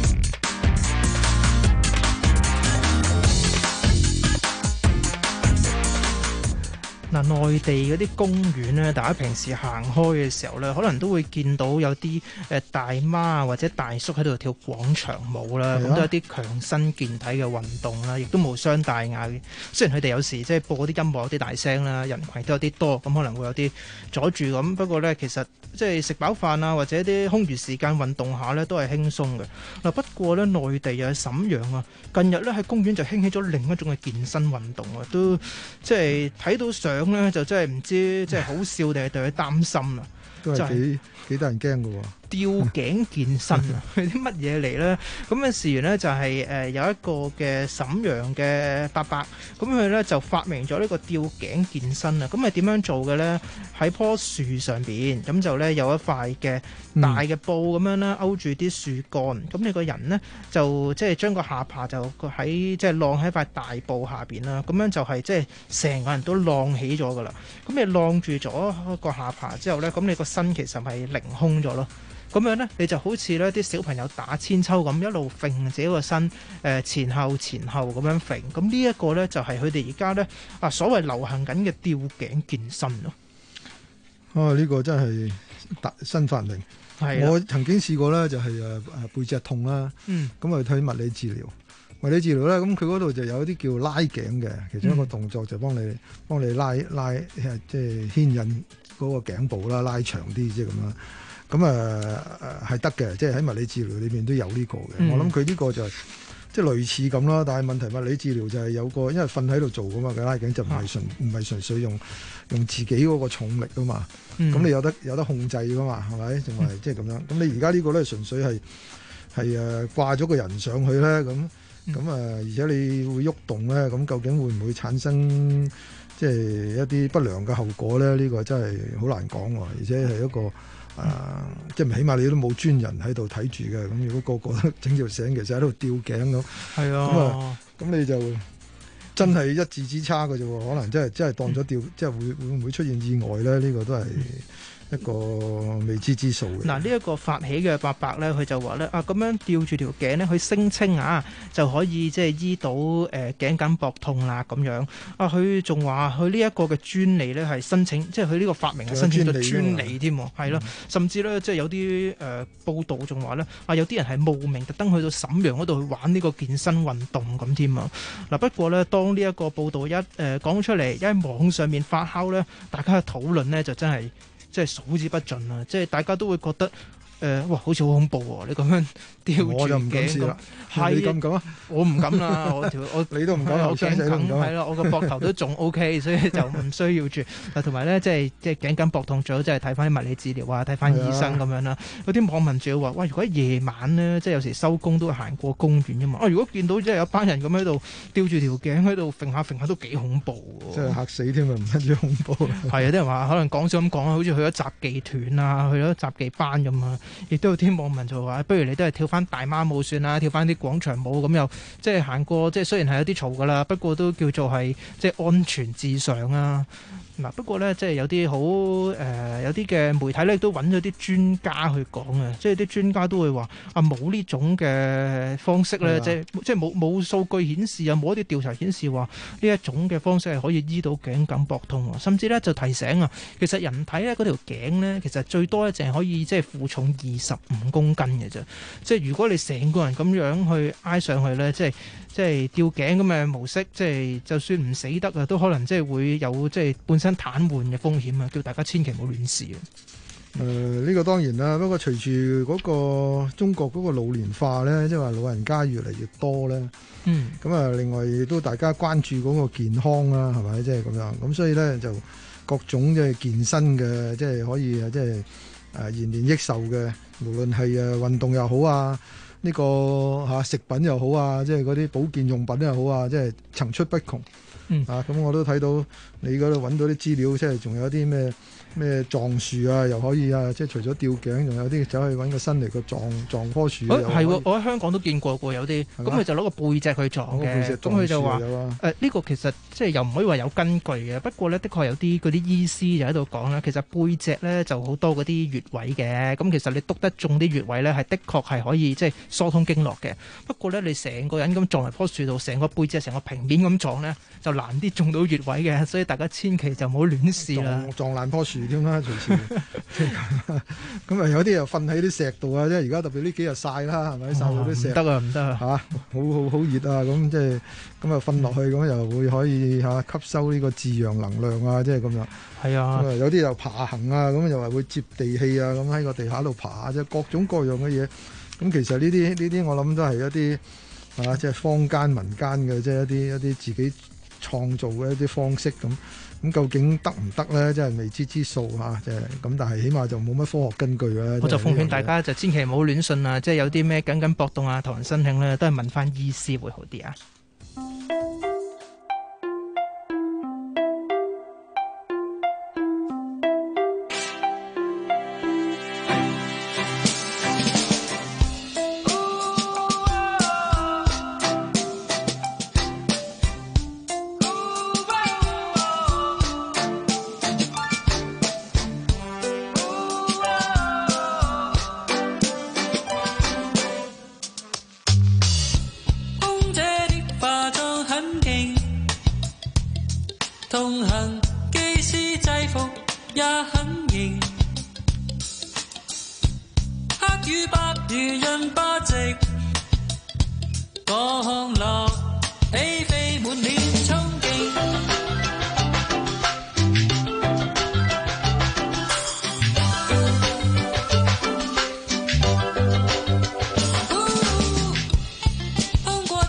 嗱，內地嗰啲公園咧，大家平時行開嘅時候咧，可能都會見到有啲大媽或者大叔喺度跳廣場舞啦，咁都有啲強身健體嘅運動啦，亦都無傷大雅嘅。雖然佢哋有時即係播嗰啲音樂有啲大聲啦，人群都有啲多，咁可能會有啲阻住咁。不過咧，其實即係食飽飯啊，或者啲空餘時間運動下咧，都係輕鬆嘅。嗱，不過咧，內地又係瀋陽啊，近日咧喺公園就興起咗另一種嘅健身運動啊，都即係睇到相咧就真係唔知即係好笑定係對佢擔心啦， 都係幾得人驚㗎喎。 吊頸健身啊，係啲乜嘢嚟呢？咁嘅事緣呢，就係有一個嘅瀋陽嘅伯伯，咁佢呢就發明咗呢個吊頸健身啊！咁係點樣做嘅呢？喺棵樹上邊，咁就呢有一塊嘅大嘅布咁樣啦，勾住啲樹幹。咁你個人呢，就即係將個下巴就喺即係晾喺塊大布下邊啦。咁樣就係即係成個人都晾起咗噶啦。咁你晾住咗個下巴之後呢，咁你個身其實係凌空咗咯。咁樣呢，你就好似呢啲小朋友打千秋咁，一路揈自己個身，前後咁樣揈。咁呢一個呢，就係佢哋而家呢所謂流行緊嘅吊頸健身咯。 呢個真係新發明。我曾經試過呢，就係背脊痛啦。咁啊去物理治療。物理治療呢，咁佢嗰度就有一啲叫拉頸嘅，其中一個動作就幫你拉即係牽引嗰個頸部啦，拉長啲即係咁啦。咁係得嘅，即係喺物理治療裏面都有呢個嘅。我諗佢呢個就即係類似咁啦。但係問題物理治療就係有個，因為瞓喺度做噶嘛，個拉頸就唔係純粹用自己嗰個重力噶嘛。咁你有得控制噶嘛，係咪？仲係即係咁樣。咁你而家呢個咧純粹係掛咗個人上去咧，咁而且你會喐動咧，咁究竟會唔會產生即係一啲不良嘅後果咧？呢個真係好難講喎，而且係一個即係起碼你都冇專人喺度睇住嘅。咁如果個個都整條繩，其實喺度吊頸咁，係啊，咁你就真係一字之差嘅啫喎。可能真係當咗吊，即係會唔會出現意外咧？呢個都係一個未知之數嘅。 嗱，呢一個發起嘅伯伯咧，佢就話咧咁樣吊住條頸咧，佢聲稱就可以即係醫到頸緊膊痛啦咁樣。佢仲話佢呢一個嘅專利咧係申請，即係佢呢個發明係申請咗專利添，係咯。甚至咧即係有啲報道仲話咧有啲人係慕名特登去到瀋陽嗰度去玩呢個健身運動咁添啊。嗱，不過咧當呢一個報道講出嚟，喺網上面發酵咧，大家嘅討論咧就真係即係數之不盡啦！即係大家都會覺得哇，好似好恐怖喎！你咁樣吊住頸， 我就唔敢試啦。你敢唔敢啊？ 我唔敢啦！ 你都唔敢， 我頸緊係啦，我個膊頭都仲 OK， 所以就唔需要住。同埋咧，即係頸緊膊痛，最好即係睇翻啲物理治療啊，睇翻醫生咁樣啦。有啲網民仲要話：喂，如果夜晚咧，即係有時收工都會行過公園啫嘛。如果見到即係有班人咁喺度吊住條頸喺度揈下揈下，都幾恐怖喎！ 即係嚇死添啊！唔單止恐怖。 係啊，啲人話可能講笑咁講，好似去咗雜技團啊，去咗雜技班咁啊。亦都有啲網民就話：不如你都係跳翻大媽舞算啦，跳翻啲廣場舞咁，又即係行過，即係雖然係有啲嘈噶啦，不過都叫做係即係安全至上啊！嗱，不過咧，即係有啲好有啲嘅媒體咧都揾咗啲專家去講啊，即係啲專家都會話冇呢種嘅方式咧，即係冇數據顯示啊，冇一啲調查顯示話呢一種嘅方式係可以醫到頸緊膊痛啊，甚至咧就提醒啊，其實人體咧嗰條頸咧，其實最多咧淨係可以即係負重25公斤嘅啫，即係如果你成個人咁樣去挨上去咧，即係吊頸咁嘅模式，即係就算唔死得啊，都可能即係會有即係半身癱瘓嘅風險啊！叫大家千祈唔好亂試啊！ 呢個當然啦，不過隨住嗰個中國嗰個老年化咧，即係話老人家越嚟越多咧，咁啊，另外亦都大家關注嗰個健康啦，係咪？即係咁樣，咁所以咧就各種即係健身嘅，即係可以即係延年益壽嘅，無論係運動又好啊。呢個食品又好啊，即係嗰啲保健用品又好啊，即係層出不窮。咁我都睇到你嗰度揾到啲資料，即係仲有啲咩撞樹啊，又可以啊，即係除咗吊頸，仲有啲走去揾個身嚟個撞棵樹。 係喎，我喺香港都見過有啲，咁佢就攞個背脊去撞嘅。咁佢就話呢個其實即係又唔可以話有根據嘅，不過咧的確有啲嗰啲醫師就喺度講啦，其實背脊咧就好多嗰啲穴位嘅，咁其實你篤得中啲穴位咧係的確係可以即係疏通經絡嘅。不過咧你成個人咁撞喺棵樹度，成個背脊成個平面咁撞咧，就難啲中到穴位嘅，所以大家千祈就唔好亂試啦。 撞爛棵樹添啦，隨時咁啊！有啲又瞓喺啲石度啊，即係而家特別呢幾日曬啦，係咪曬到啲石？唔得啊！好熱啊！咁即係咁啊，瞓落去咁又會可以吸收呢個自陽能量啊，即係咁樣。係啊，有啲又爬行啊，咁又話會接地氣啊，咁喺個地下度爬，即係各種各樣嘅嘢。咁其實呢啲我諗都係一啲即係坊間民間嘅，即係一啲自己創造嘅一啲方式咁。咁究竟得唔得咧？真係未知之數嚇，即係咁，但係起碼就冇乜科學根據啦。 我就奉勸大家就千祈唔好亂信啊！即係有啲咩緊緊搏動啊、頭暈身㷫咧，都係問翻醫師會好啲啊！ 同行機師制服也很型，黑與白如潤巴直，降落起飛滿臉衝勁。空過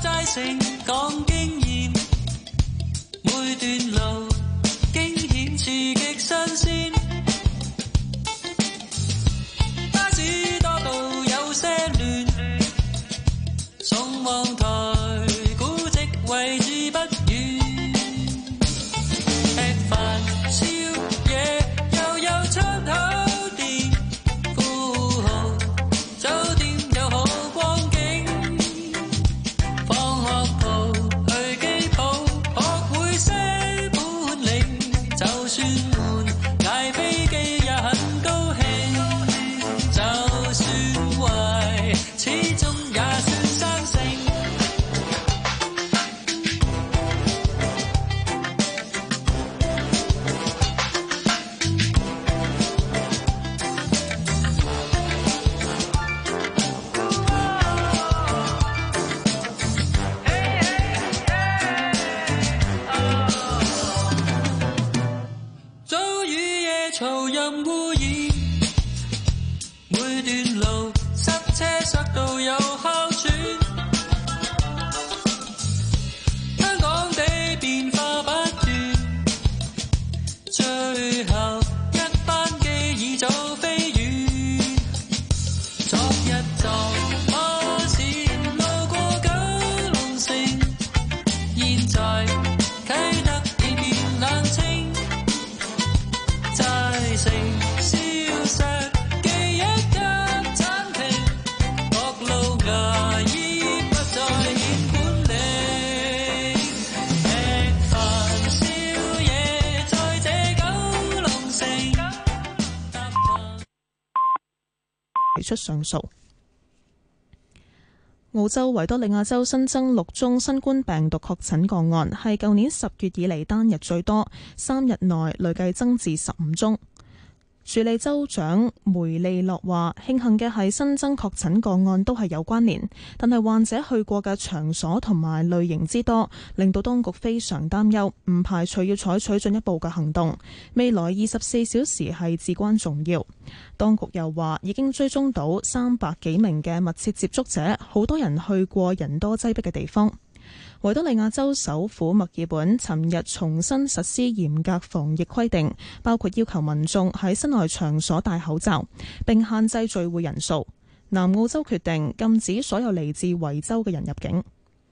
段路，塞車塞到有哮喘。香港地變化不斷，最後一班機已早飛遠。昨日坐巴士路過九龍城，現在啟德已變冷清。寨城消失，記憶一暫停，各路牙醫不再顯本領。吃飯宵夜在這九龍城。 提出上訴。澳洲維多利亞州新增6宗新冠病毒確診個案，係舊年10月以嚟單日最多，3日內累計增至15宗。署理州長梅利諾話：慶幸嘅係新增確診個案都係有關聯，但係患者去過嘅場所同埋類型之多，令到當局非常擔憂，唔排除要採取進一步嘅行動。未來24小時係至關重要。當局又話已經追蹤到300幾名嘅密切接觸者，好多人去過人多擠迫嘅地方。維多利亞州首府墨爾本尋日重新實施嚴格防疫規定，包括要求民眾喺室內場所戴口罩，並限制聚會人數。南澳洲決定禁止所有嚟自維州嘅人入境。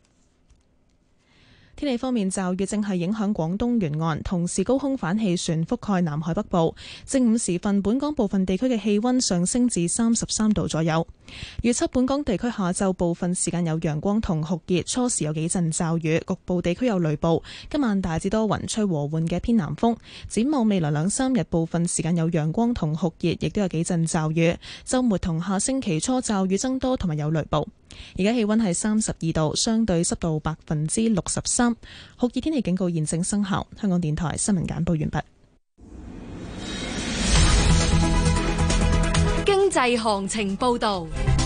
天氣方面，驟雨正係影響廣東沿岸，同時高空反氣旋覆蓋南海北部。正午時分，本港部分地區嘅氣溫上升至33度左右。預測本港地區下晝部分時間有陽光同酷熱，初時有幾陣驟雨，局部地區有雷暴。今晚大致多雲，吹和緩嘅偏南風。展望未來2-3日，部分時間有陽光同酷熱，亦都有幾陣驟雨。週末同下星期初驟雨增多，同埋有雷暴。而家氣溫係32度，相對濕度63%，酷熱天氣警告現正生效。香港電台新聞簡報完畢。 經濟行情報道。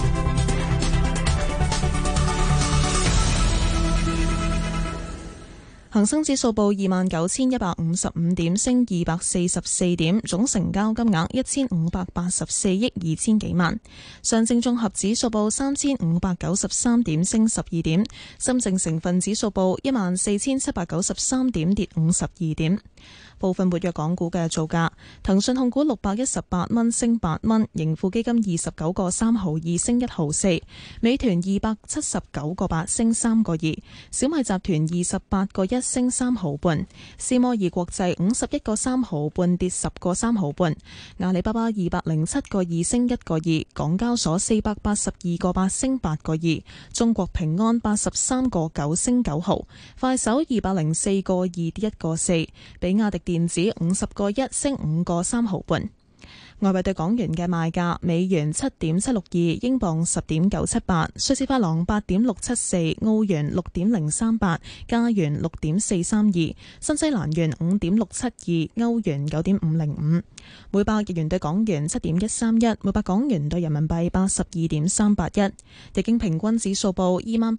恒生指數報29,155點，升244點，總成交金額1584億2千幾萬。上證綜合指數報3,593點，升12點。深證成分指數報14,793點，跌52點。部分活躍港股嘅造價：騰訊控股618蚊升8蚊，盈富基金29個3毫2升1毫4，美團279個8升3個2，小米集團28個1升3毫半，斯摩爾國際51個3毫半跌10個3毫半，阿里巴巴207個2升1個2，港交所482個8升8個2，中國平安83個9升9毫，快手204個2跌1個4，比亞迪電子50個1升5個3毫半。外幣對港元嘅賣價：美元7.762，英鎊10.978，瑞士法郎8.674，澳元6.038，加元6.432，新西蘭元5.672，歐元9.505。每百日元對港元7.131，每百港元對人民幣82.381。日經平均指數報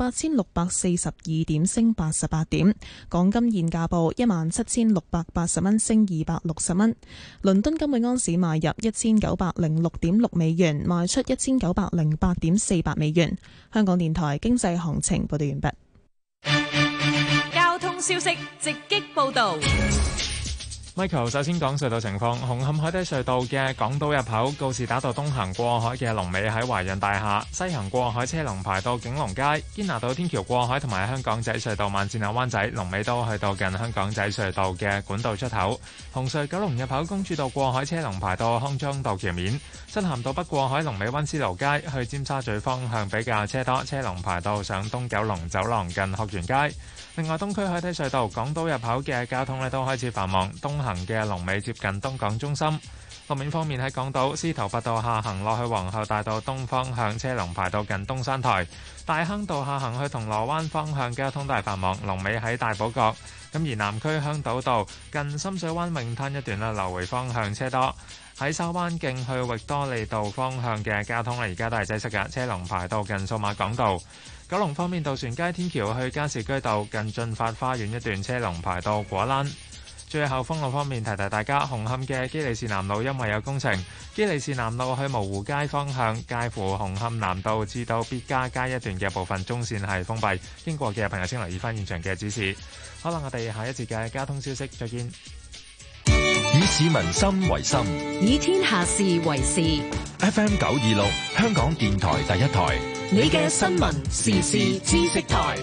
28,642點，升88點。港金現價報17,680蚊，升260蚊。倫敦金每盎司買入1906.6美元，賣出1908.48美元。香港電台經濟行情報道完畢。 交通消息直擊報道。 Michael 首先講隧道情況，紅磡海底隧道嘅港島入口告士打道東行過海嘅龍尾喺華潤大廈，西行過海車龍排到景隆街，堅拿道天橋過海同埋香港仔隧道慢線南灣仔龍尾都去到近香港仔隧道嘅管道出口。紅隧九龍入口公主道過海車龍排到康莊道橋面，漆咸道北過海龍尾溫思勞街，去尖沙咀方向比較車多，車龍排到上東九龍走廊近學園街。另外，東區海底隧道港島入口嘅交通都開始繁忙，東行嘅龍尾接近東港中心。路面方面喺港島司徒拔道下行落去皇后大道東方向車龍排到近東山台，大坑道下行去銅鑼灣方向交通都係繁忙，龍尾喺大寶閣。咁而南區香島道近深水灣泳灘一段啦，來回方向車多。喺沙灣徑去域多利道方向嘅交通而家都係擠塞嘅，車龍排到近數碼港道。九龍方面，渡船街天橋去加士居道近駿發花園一段車龍排到果欄。 最後封路方面提提大家，紅磡嘅基利士南路因為有工程，基利士南路去蕪湖街方向介乎紅磡南道至到必嘉街一段嘅部分中線係封閉，經過嘅朋友請留意翻現場嘅指示。好啦，我哋下一節嘅交通消息再見。 以市民心為心， 以天下事為事。 FM 926香港電台第一台， 你嘅新聞時事知識台。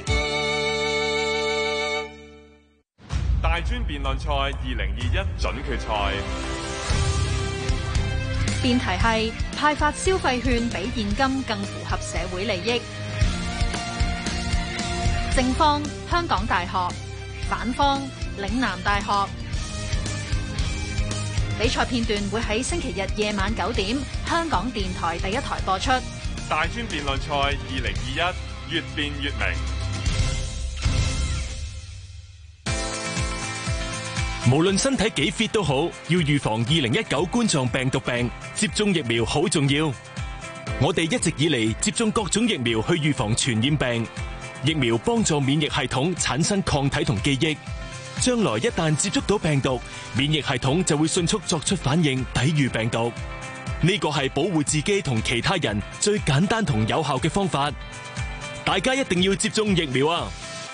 大專辯論賽2021準決賽， 辯題係派發消費券比現金更符合社會利益。正方香港大學，反方嶺南大學。比賽片段會喺星期日夜晚9點，香港電台第一台播出。 大專辯論賽2021，越辯越明。 無論身體幾 fit 都好，要預防2019冠狀病毒病，接種疫苗好重要。我哋一直以嚟接種各種疫苗去預防傳染病，疫苗幫助免疫系統產生抗體同記憶。將來一旦接觸到病毒，免疫系統就會迅速作出反應，抵禦病毒。呢個係保護自己同其他人最簡單同有效嘅方法。大家一定要接種疫苗啊！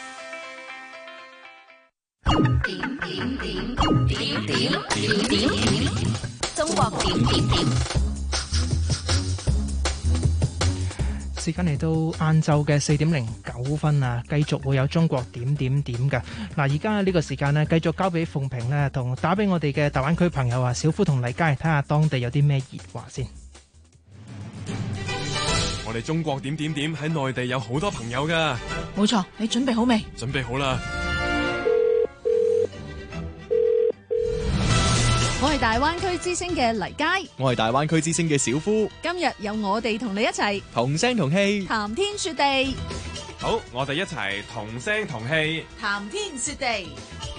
點，中國點。 時間嚟到晏晝嘅4點09分啊，繼續會有中國點嘅。嗱，而家呢個時間呢，繼續交俾鳳萍呢，同打俾我哋嘅大灣區朋友啊，小夫同黎佳，睇下當地有啲咩熱話先。 我哋中國點喺內地有好多朋友噶。 冇錯，你準備好未？ 準備好啦。 我係大灣區之聲嘅黎佳， 我係大灣區之聲嘅小夫。 今日有我哋同你一齊同聲同氣， 談天說地。 好，我哋一齊同聲同氣， 談天說地。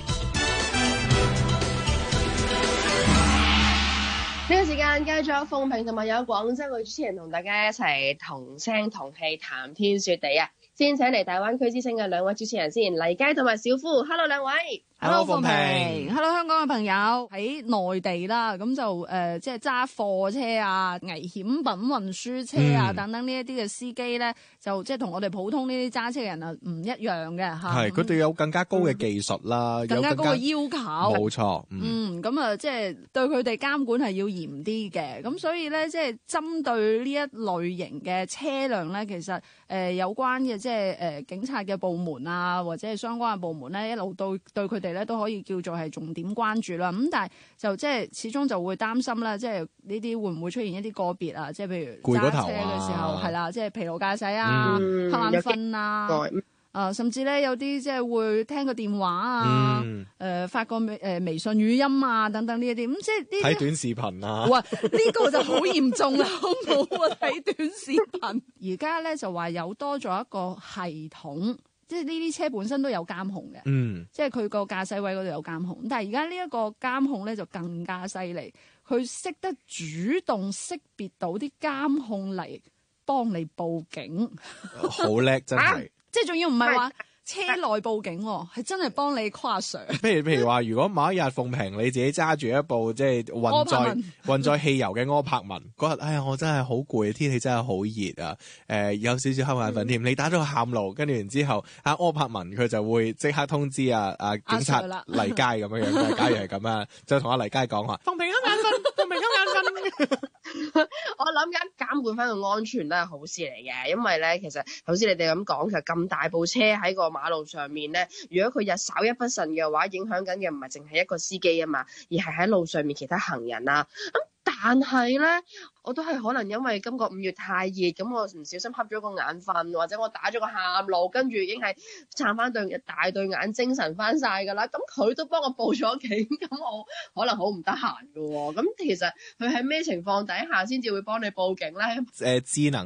呢個時間繼續有鳳萍同埋有廣州嘅主持人同大家一齊同聲同氣談天說地啊！先請嚟大灣區之聲嘅兩位主持人先，黎佳同埋小夫。Hello 兩位。 Hello 鳳萍。Hello 香港嘅朋友喺內地啦，咁就即係揸貨車啊、危險品運輸車啊等等呢一啲嘅司機咧，就即係同我哋普通呢啲揸車嘅人啊唔一樣嘅嚇。 係，佢哋有更加高嘅技術啦， 更加高嘅要求。 冇錯。 咁啊，即係對佢哋監管係要嚴啲嘅。咁所以咧，即係針對呢一類型嘅車輛咧，其實有關嘅即係警察嘅部門啊，或者係相關嘅部門咧，一路對佢哋咧都可以叫做係重點關注啦。咁但係就即係始終就會擔心啦，即係呢啲會唔會出現一啲個別啊？即係譬如揸車嘅時候係啦，即係疲勞駕駛啊、瞌眼瞓啊，甚至咧有啲即係會聽個電話啊，發個微信語音啊等等呢一啲，咁即係呢啲睇短視頻啊。 哇！呢個就好嚴重啦，好冇啊！睇短視頻。而家咧就話有多咗一個系統，即係呢啲車本身都有監控嘅，即係佢個駕駛位嗰度有監控。但係而家呢一個監控咧就更加犀利，佢識得主動識別到啲監控嚟幫你報警， 好叻真係。 即係仲要唔係話車內報警，係真係幫你跨上。 譬如話，如果某一日鳳萍你自己揸住一部即係運載汽油嘅柯柏文嗰日，哎呀我真係好攰，天氣真係好熱啊！有少少瞌眼瞓添。你打咗個喊路，跟住然之後，柯柏文佢就會即刻通知警察黎佳咁樣樣。假如係咁啊，就同阿黎佳講話：鳳萍瞌眼瞓，鳳萍瞌眼瞓。 我諗緊監管翻個安全都係好事嚟嘅，因為咧其實頭先你哋咁講，其實咁大部車喺個馬路上面咧，如果佢日稍一不慎嘅話，影響緊嘅唔係淨係一個司機啊嘛，而係喺路上面其他行人啊。但係咧，我都係可能因為今個5月太熱，咁我唔小心瞌咗個眼瞓，或者我打咗個喊路，跟住已經係撐翻大對眼精神翻晒㗎啦。咁佢都幫我報咗警，咁我可能好唔得閒㗎喎。咁其實佢喺咩情況底下先至會幫你報警咧？ 智能嘅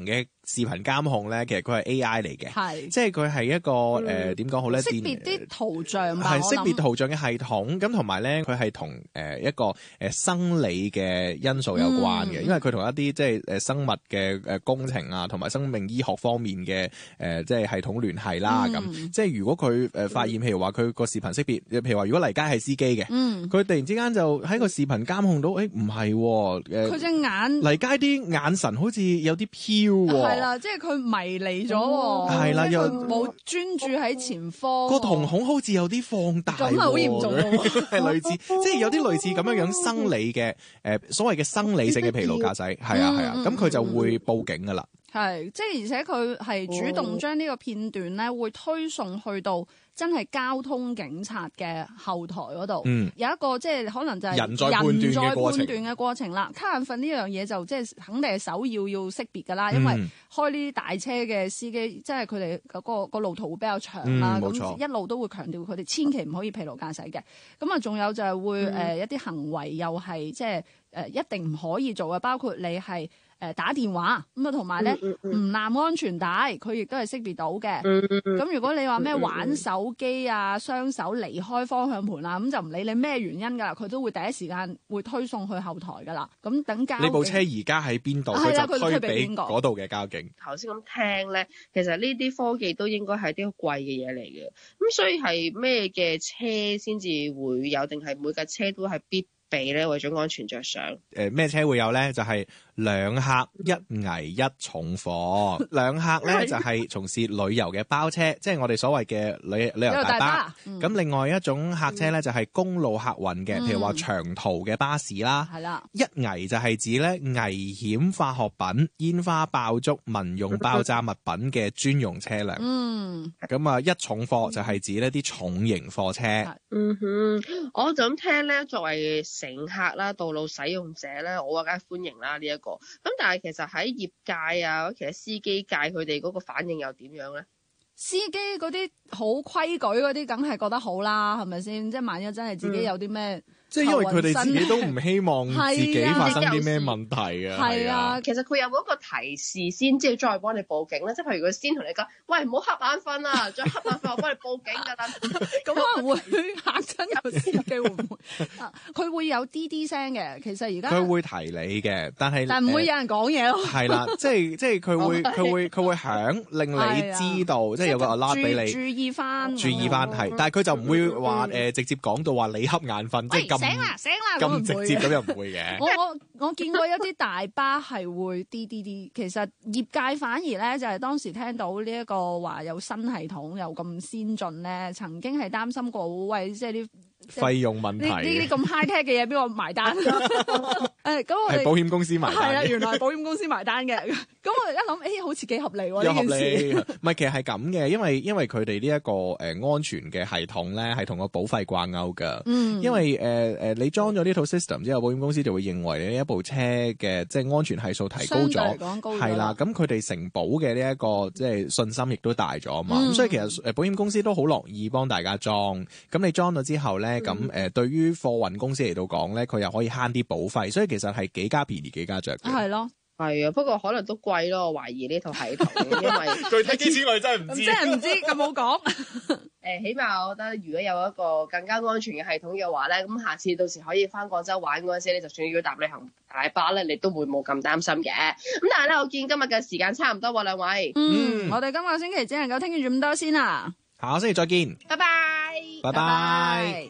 視頻監控咧，其實佢係 AI 嚟嘅， 係即係佢係一個點講好咧？ 識別啲圖像吧， 係識別圖像嘅系統，咁同埋咧佢係同一個生理嘅因素有關嘅，因為佢同一啲即係生物嘅工程啊，同埋生命醫學方面嘅即係系統聯繫啦。咁即係如果佢發現，譬如話佢個視頻識別，譬如話如果黎佳係司機嘅，佢突然之間就喺個視頻監控到，唔係佢隻眼黎佳啲眼神好似有啲飄喎， 係啦，即係佢迷離咗喎， 係啦，又冇專注喺前方， 個瞳孔好似有啲放大， 咁係好嚴重喎， 係類似，即係有啲類似咁樣生理嘅所謂嘅生理性嘅疲勞駕駛，係啊，咁佢就會報警噶啦。 係，即係而且佢係主動將呢個片段咧，會推送去到真係交通警察嘅後台嗰度。有一個即係可能就係人在判斷嘅過程啦。瞌眼瞓呢樣嘢就即係肯定係首要識別㗎啦，因為開呢啲大車嘅司機，即係佢哋嗰個路途會比較長啦，咁一路都會強調佢哋千祈唔可以疲勞駕駛嘅。咁啊，仲有就係會一啲行為又係即係一定唔可以做嘅，包括你係打電話咁啊，同埋咧唔攬安全帶，佢亦都係識別到嘅。咁如果你話咩玩手機啊，雙手離開方向盤啊，咁就唔理你咩原因㗎啦，佢都會第一時間會推送去後台㗎啦。咁等交警， 你部車而家喺邊度，佢就推俾嗰度嘅交警。 頭先咁聽咧，其實呢啲科技都應該係啲好貴嘅嘢嚟嘅。咁所以係咩嘅車先至會有，定係每架車都係必備咧？為咗安全着想， 咩車會有咧？就係兩客一危一重貨。兩客咧就係從事旅遊嘅包車，即係我哋所謂嘅旅遊大巴。咁另外一種客車咧就係公路客運嘅，譬如話長途嘅巴士啦。係啦，一危就係指咧危險化學品、煙花爆竹、民用爆炸物品嘅專用車輛。咁啊，一重貨就係指呢啲重型貨車。 我就咁聽咧，作為乘客啦、道路使用者咧，我梗係歡迎啦呢一個。咁但係其實喺業界啊，其實司機界佢哋嗰個反應又點樣咧？ 司機嗰啲好規矩嗰啲，梗係覺得好啦，係咪先？即係萬一真係自己有啲咩， 即係因為佢哋自己都唔希望自己發生啲咩問題啊。 係啊，其實佢有冇一個提示先，即係再幫你報警咧？即係譬如佢先同你講，喂，唔好瞌眼瞓啊，再瞌眼瞓我幫你報警㗎啦。 咁可能會嚇親個司機會唔會？佢會有啲啲聲嘅。其實而家佢會提你嘅，但唔會有人講嘢咯。 係啦，即係佢會響，令你知道，即係有個 alert 俾你注意翻係，但係佢就唔會話直接講到話你瞌眼瞓，即係咁醒啦咁直接咁又唔會嘅。 我見過一啲大巴係會啲，其實業界反而咧就係當時聽到呢一個話有新系統又咁先進咧，曾經係擔心過，喂，即係啲費用問題， 呢啲咁 high tech 嘅嘢邊個埋單？咁我哋係保險公司埋單。 係啦，原來係保險公司埋單嘅。咁我一諗，好似幾合理喎呢件事。 唔係，其實係咁嘅，因為佢哋呢一個安全嘅系統咧係同個保費掛鈎㗎。因為你裝咗呢套 system 之後，保險公司就會認為你呢一部車嘅即係安全係數提高咗，係啦。咁佢哋承保嘅呢一個即係信心亦都大咗嘛。咁所以其實保險公司都好樂意幫大家裝。咁你裝咗之後咧，咁對於貨運公司嚟到講咧，佢又可以慳啲保費，所以其實係幾家便宜幾家着嘅。 係咯。 係啊，不過可能都貴咯，我懷疑呢套系統，因為具體幾錢我哋真係唔知， 真係唔知，咁冇講。 起碼我覺得如果有一個更加安全嘅系統嘅話咧，咁下次到時可以翻廣州玩嗰陣時，你就算要搭旅行大巴咧，你都會冇咁擔心嘅。咁但係咧，我見今日嘅時間差唔多喎，兩位。 我哋今個星期只能夠聽住咁多先啦。 下個星期再見。 拜拜。 拜拜。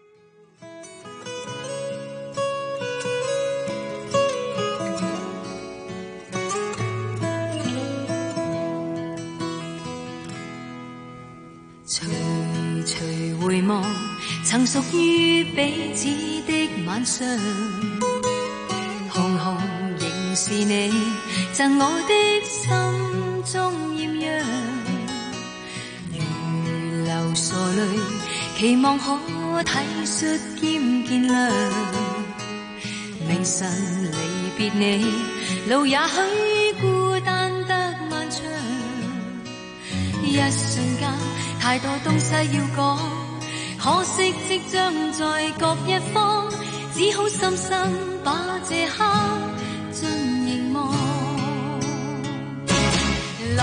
徐徐回望，曾屬於彼此的晚上，紅紅仍是你贈我的心中豔陽，如流傻淚，期望可體恤兼見諒，明晨離別你，路也許孤單得漫長，一瞬間太多東西要講，可惜即將在各一方，只好深深把這刻盡凝望。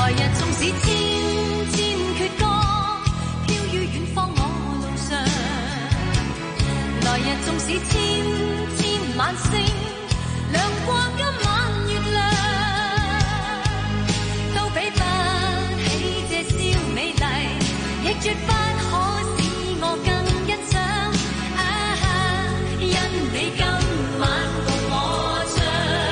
來日縱使千千闕歌，飄於遠方我路上。來日縱使千千晚星，亮過今晚月亮，都比不起這宵美麗，亦絕不可使我更欣賞。因你今晚共我唱。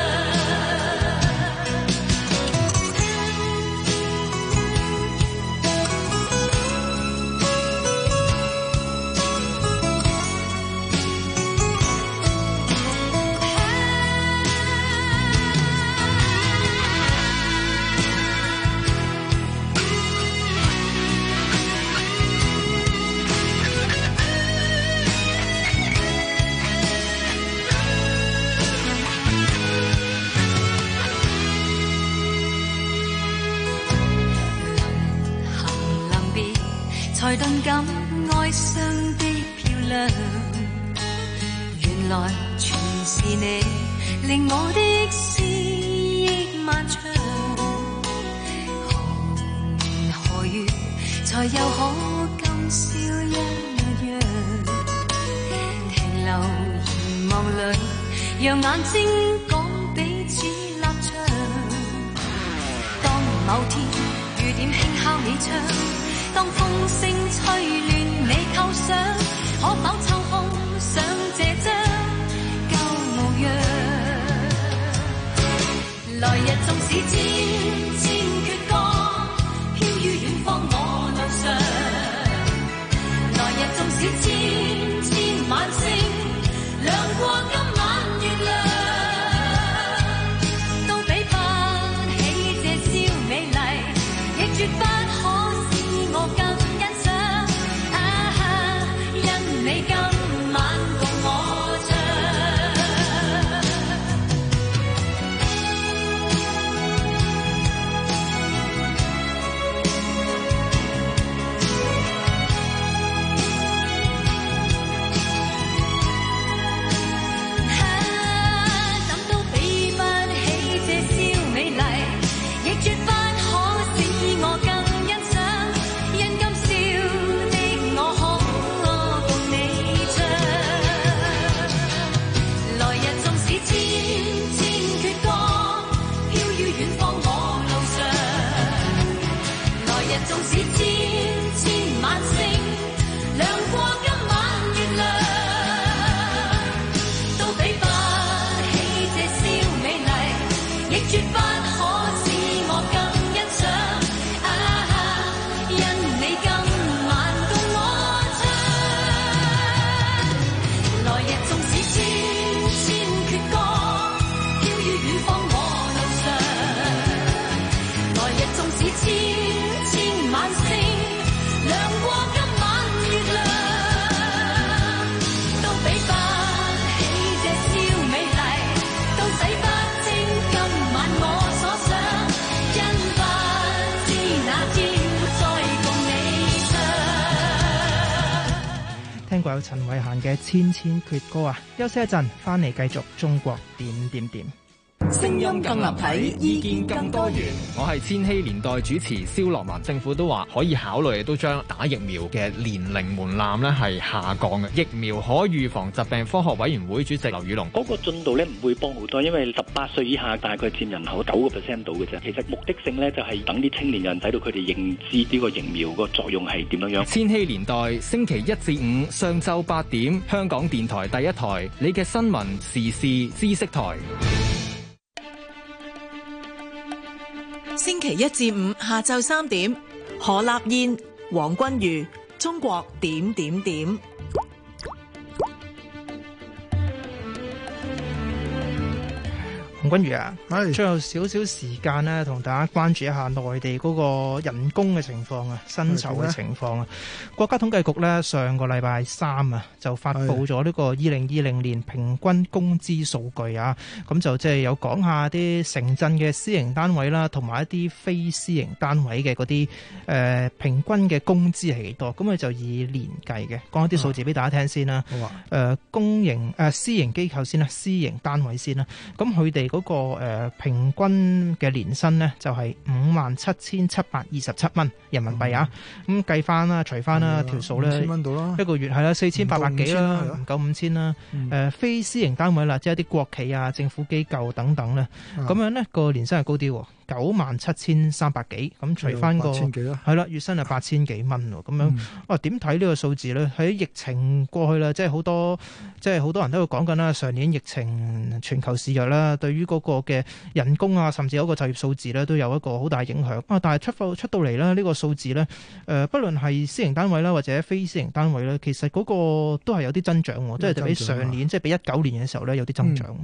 才頓感哀傷的漂亮，原來全是你令我的思憶漫長。何年何月才又可今宵一樣？停留凝望裏，讓眼睛講彼此立場。當某天雨點輕敲你窗，當風聲吹亂你構想，可否抽空想這張舊模樣？來日縱使千千闕歌，飄於遠方我路上。來日縱使千千晚星，亮過今晚月亮，都比不起這宵美麗，亦絕不可我更欣賞，因你今晚共我唱。怎都比不起這宵美麗，亦絕不可使我更欣賞。縱使千千晚星，亮過今晚月亮，都比不起這宵美麗，亦絕不可使我更欣賞。因你今晚共我唱，來日縱使千千闕歌，飄於遠方我路上。來日縱使千晚星，亮過今晚月亮，都比不起這宵美麗，都洗不清今晚我所想，因不知那天會再共你唱。 聽過有陳慧嫻嘅《千千闕歌》啊，休息一陣，翻嚟繼續中國點點點。 聲音更立體，意見更多元。 我係千禧年代主持蕭樂文。政府都話可以考慮都將打疫苗嘅年齡門檻咧係下降嘅。疫苗可預防疾病科學委員會主席劉宇龍， 嗰個進度咧唔會幫好多，因為18歲以下大概佔人口9% 到嘅啫。其實目的性咧就係等啲青年人睇到佢哋認知呢個疫苗個作用係點樣樣。 千禧年代星期一至五上晝8點，香港電台第一台，你嘅新聞時事知識台。 星期一至五下晝3點，何立燕、黃君如，中國點點點。 黃君如啊，最後少少時間呢，同大家關注一下內地嗰個人工嘅情況啊，薪酬嘅情況啊。國家統計局呢，上個禮拜3啊，就發布咗呢個2020年平均工資數據啊。咁就即係有講下啲城鎮嘅私營單位啦，同埋一啲非私營單位嘅嗰啲平均嘅工資係幾多？咁佢就以年計嘅，講一啲數字俾大家聽先啦。公營私營機構先啦，私營單位先啦。咁佢哋嗰個平均嘅年薪呢，就係57,727蚊人民幣啊。咁計翻啦，除翻啦條數咧，5,000蚊到啦，一個月係啦，4,800幾啦，唔夠5,000啦。非私營單位啦，即係一啲國企啊、政府機構等等咧，咁樣呢個年薪係高啲喎。97,300幾，咁除翻個係啦，月薪係8,000幾蚊喎，咁樣點睇呢個數字咧？喺疫情過去啦，即係好多人都會講緊啦。上年疫情全球肆虐啦，對於嗰個嘅人工啊，甚至有一個就業數字咧，都有一個好大影響啊。但係出到嚟咧，呢個數字咧，不論係私營單位啦，或者非私營單位咧，其實嗰個都係有啲增長喎，即係比上年，即係比19年嘅時候咧，有啲增長。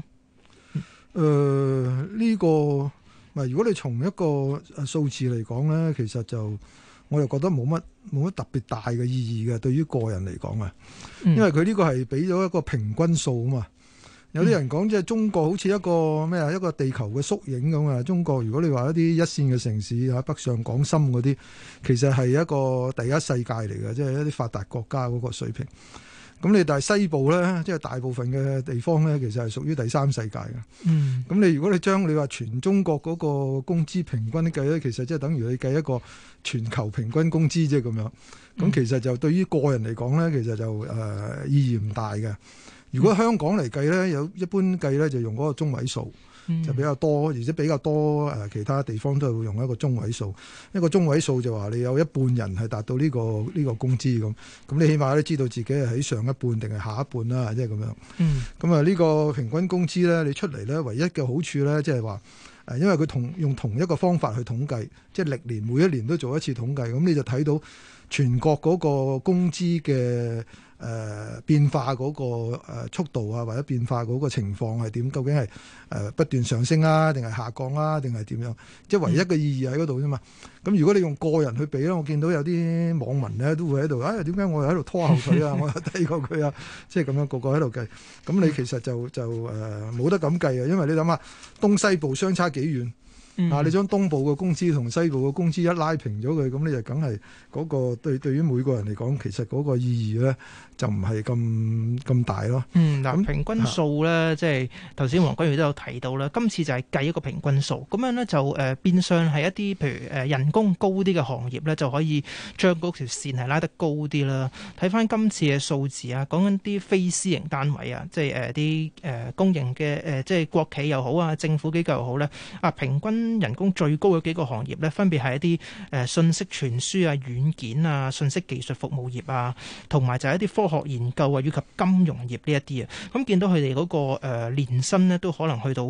呢個。如果你從一個數字嚟講咧，其實就我又覺得冇乜特別大嘅意義嘅，對於個人嚟講啊，因為佢呢個係俾咗一個平均數啊嘛。有啲人講即係中國好似一個咩啊，一個地球嘅縮影咁啊。中國如果你話一啲一線嘅城市啊，北上廣深嗰啲，其實係一個第一世界嚟嘅，即係一啲發達國家嗰個水平。咁你但係西部咧，即係大部分嘅地方咧，其實係屬於第三世界嘅。咁你如果你將你話全中國嗰個工資平均計咧，其實即係等於你計一個全球平均工資啫咁樣。咁其實就對於個人嚟講咧，其實就意義唔大嘅。如果香港嚟計咧，有一般計咧就用嗰個中位數。就比較多，而且比較多其他地方都係會用一個中位數。一個中位數就話你有一半人係達到呢個工資咁，你起碼都知道自己係喺上一半定係下一半啦，即係咁樣。咁啊呢個平均工資咧，你出嚟咧，唯一嘅好處咧，即係話因為佢用同一個方法去統計，即係歷年每一年都做一次統計，咁你就睇到全國嗰個工資嘅變化嗰個速度啊，或者變化嗰個情況係點？究竟係不斷上升啊，定係下降啊，定係點樣？即係唯一嘅意義喺嗰度啫嘛。咁如果你用個人去比咧，我見到有啲網民咧都會喺度，點解我又喺度拖後腿啊？我又低過佢啊！即係咁樣個個喺度計。咁你其實就冇得咁計啊，因為你諗下東西部相差幾遠。你將東部嘅工資同西部嘅工資一拉平咗佢，咁你就梗係嗰個對於每個人嚟講，其實嗰個意義咧就唔係咁大咯。 嗱，平均數咧，即係頭先黃君如都有提到啦，今次就係計一個平均數，咁樣咧就變相係一啲譬如人工高啲嘅行業咧，就可以將嗰條線係拉得高啲啦。睇翻今次嘅數字啊，講緊啲非私營單位啊，即係啲公營嘅即係國企又好啊，政府機構又好咧，平均人工最高嘅幾個行業咧，分別係一啲信息傳輸啊、軟件啊、信息技術服務業啊，同埋就係一啲科學研究啊，以及金融業呢一啲啊。咁見到佢哋嗰個年薪咧，都可能去到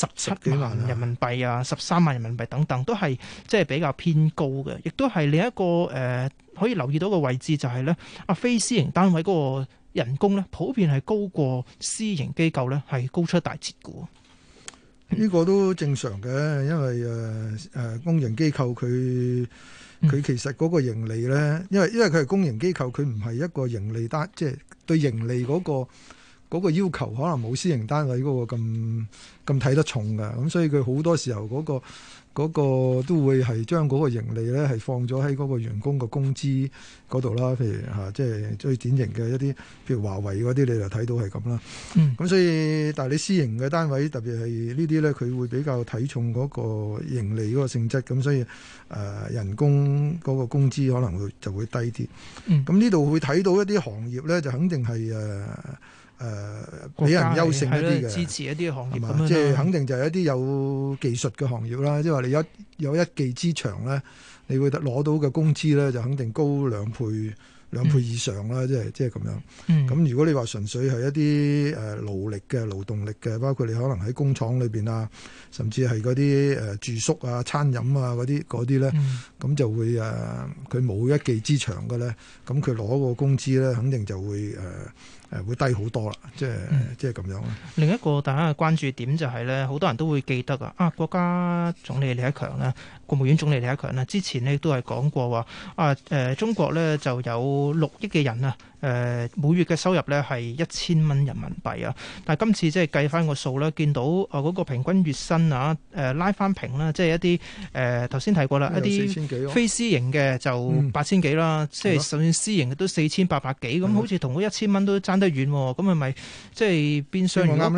17萬人民幣啊、13萬人民幣等等，都係即係比較偏高嘅。亦都係另一個可以留意到嘅位置就係咧，非私營單位嗰個人工咧，普遍係高過私營機構咧，係高出大截嘅。 呢個都正常嘅，因為公營機構佢其實嗰個盈利咧，因為佢係公營機構，佢唔係一個盈利單，即係對盈利嗰個要求可能冇私營單位嗰個咁睇得重㗎，咁所以佢好多時候嗰個都會係將嗰個盈利咧係放咗喺嗰個員工嘅工資嗰度啦。譬如即係最典型嘅一啲，譬如華為嗰啲，你就睇到係咁啦。咁所以，但係你私營嘅單位，特別係呢啲咧，佢會比較睇重嗰個盈利嗰個性質，咁所以人工嗰個工資可能就會低啲。咁呢度會睇到一啲行業咧，就肯定係比人優勝一啲嘅， 支持一啲行業咁樣， 即係肯定就係一啲有技術嘅行業啦。即係話你有一技之長咧，你會攞到嘅工資咧就肯定高2倍以上啦。即係咁樣。咁如果你話純粹係一啲勞力嘅勞動力嘅，包括你可能喺工廠裏邊啊，甚至係嗰啲住宿啊、餐飲啊嗰啲咧，咁就會佢冇一技之長嘅咧，咁佢攞個工資咧，肯定就會會低好多啦，即係咁樣。 另一個大家嘅關注點就係咧，好多人都會記得國家總理李克強啦，國務院總理李克強啦，之前咧都係講過話中國咧就有6億嘅人啊，每月嘅收入咧係1000蚊人民幣啊，但係今次即係計翻個數咧，見到嗰個平均月薪拉翻平啦，即係一啲頭先提過啦，一啲非私營嘅就8000幾啦，即係就算私營嘅都4800幾，咁好似同嗰1000蚊都爭得遠喎，咁係咪即係變相啱咧？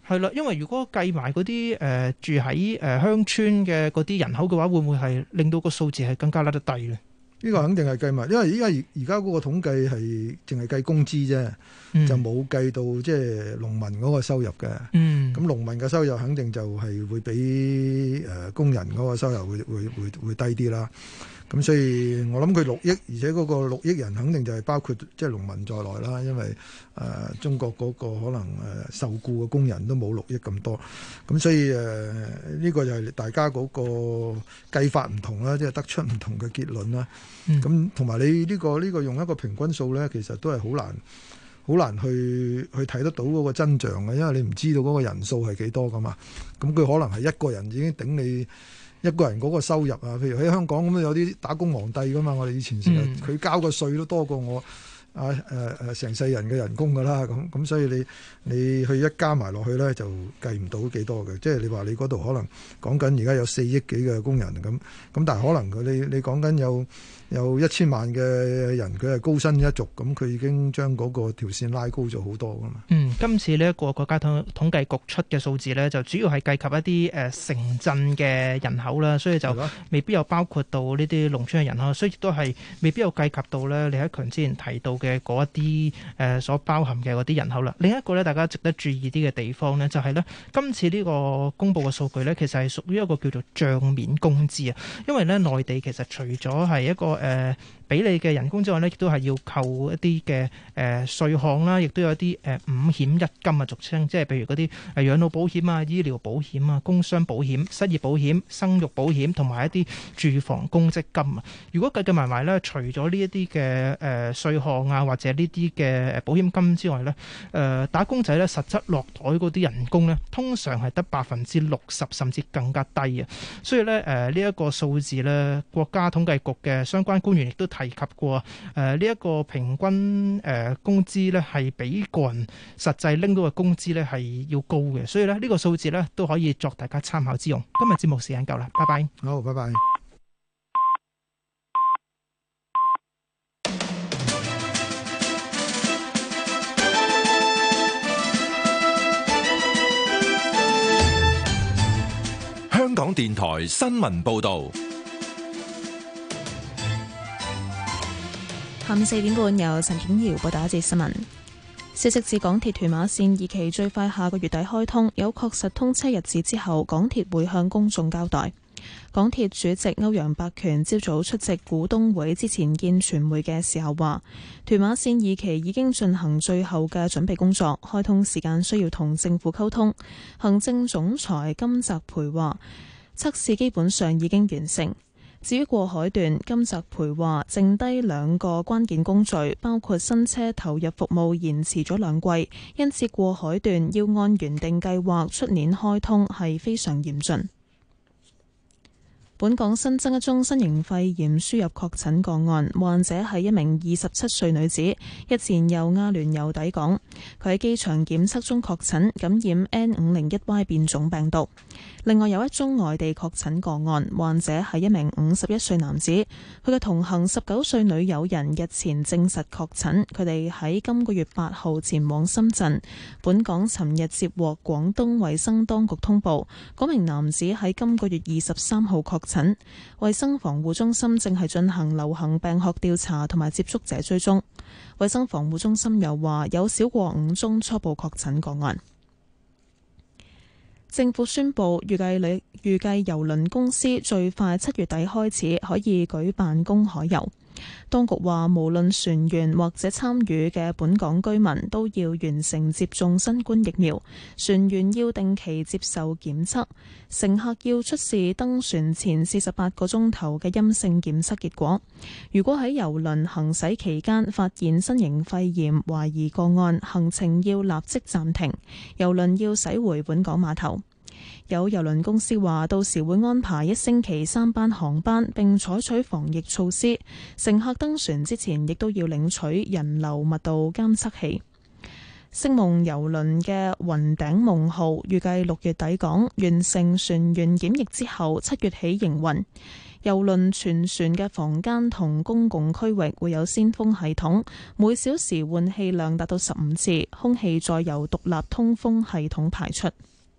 係啦，因為如果計埋嗰啲住喺鄉村嘅嗰啲人口嘅話，會唔會係令到個數字係更加拉得低咧？ 呢個肯定係計埋，因為而家嗰個統計係淨係計工資啫，就冇計到即係農民嗰個收入嘅。咁農民嘅收入肯定就係會比工人嗰個收入會低啲啦。咁所以我諗佢6億，而且嗰個6億人肯定就係包括即係農民在內啦，因為中國嗰個可能受僱嘅工人都冇6億咁多，咁所以呢個就係大家嗰個計法唔同啦，即係得出唔同嘅結論啦。咁同埋你呢個用一個平均數咧，其實都係好難去睇得到嗰個真相嘅，因為你唔知道嗰個人數係幾多噶嘛。咁佢可能係一個人已經頂你一個人嗰個收入啊，譬如喺香港咁有啲打工皇帝噶嘛，我哋以前成日佢交個稅都多過我成世人嘅人工噶啦，咁所以你去一加埋落去咧就計唔到幾多嘅，即係你話你嗰度可能講緊而家有4億幾嘅工人咁，但係可能你講緊有1000萬嘅人，佢係高薪一族，咁佢已經將嗰個條線拉高咗好多噶嘛。 今次呢一個國家統計局出嘅數字咧，就主要係計及一啲城鎮嘅人口啦，所以就未必有包括到呢啲農村嘅人口，所以亦都係未必有計及到咧李克強之前提到嘅嗰一啲所包含嘅嗰啲人口啦。另一個咧，大家值得注意啲嘅地方呢，就係咧今次呢個公佈嘅數據咧，其實係屬於一個叫做帳面工資啊。因為咧內地其實除咗係一個俾你嘅人工之外呢，亦都係要扣一啲嘅稅項啦，亦都有一啲五險一金啊，俗稱即係譬如嗰啲養老保險啊、醫療保險啊、工傷保險、失業保險、生育保險同埋一啲住房公積金啊。如果計埋呢，除咗呢一啲嘅稅項啊，或者呢啲嘅保險金之外呢，打工仔呢實質落袋嗰啲人工呢，通常係得60%甚至更加低啊。所以呢，呢一個數字呢，國家統計局嘅相關官員亦都提及過，呢一個平均工資呢係比個人實際拎到嘅工資呢係要高嘅，所以呢個數字呢都可以作大家參考之用。今日節目時間夠啦，拜拜。 好，拜拜。 香港電台新聞報導。 下午4點半，由陳景瑤報道一節新聞。消息指港鐵屯馬線2期最快下個月底開通，有確實通車日子之後，港鐵會向公眾交代。港鐵主席歐陽伯權朝早出席股東會之前見傳媒嘅時候話，屯馬線2期已經進行最後嘅準備工作，開通時間需要同政府溝通。行政總裁金澤培話，測試基本上已經完成。至於過海段，金澤培話剩低2個關鍵工序，包括新車投入服務延遲咗2季，因此過海段要按原定計劃出年開通係非常嚴峻。本港新增一宗新型肺炎輸入確診個案，患者係一名27歲女子，日前由阿聯酋抵港，佢喺機場檢測中確診感染 N501Y 變種病毒。另外有一宗外地確診個案，患者係一名51歲男子，佢嘅同行19歲女友人日前證實確診，佢哋喺今個月8號前往深圳。本港尋日接獲廣東衛生當局通報，嗰名男子喺今個月23號確診。衛生防護中心正係進行流行病學調查同埋接觸者追蹤。衛生防護中心又話有少過5宗初步確診個案。政府宣布預計郵輪公司最快7月底開始可以舉辦公海遊。當局話，無論船員或者參與嘅本港居民都要完成接種新冠疫苗，船員要定期接受檢測，乘客要出示登船前48個鐘頭嘅陰性檢測結果。如果喺郵輪行駛期間發現新型肺炎懷疑個案，行程要立即暫停，郵輪要駛回本港碼頭。有郵輪公司話，到時會安排1星期3班航班，並採取防疫措施。乘客登船之前，亦都要領取人流密度監測器。星夢郵輪嘅雲頂夢號預計6月抵港，完成船員檢疫之後，7月起營運。 郵輪全船嘅房間同公共區域會有鮮風系統，每小時換氣量達到15次，空氣再由獨立通風系統排出。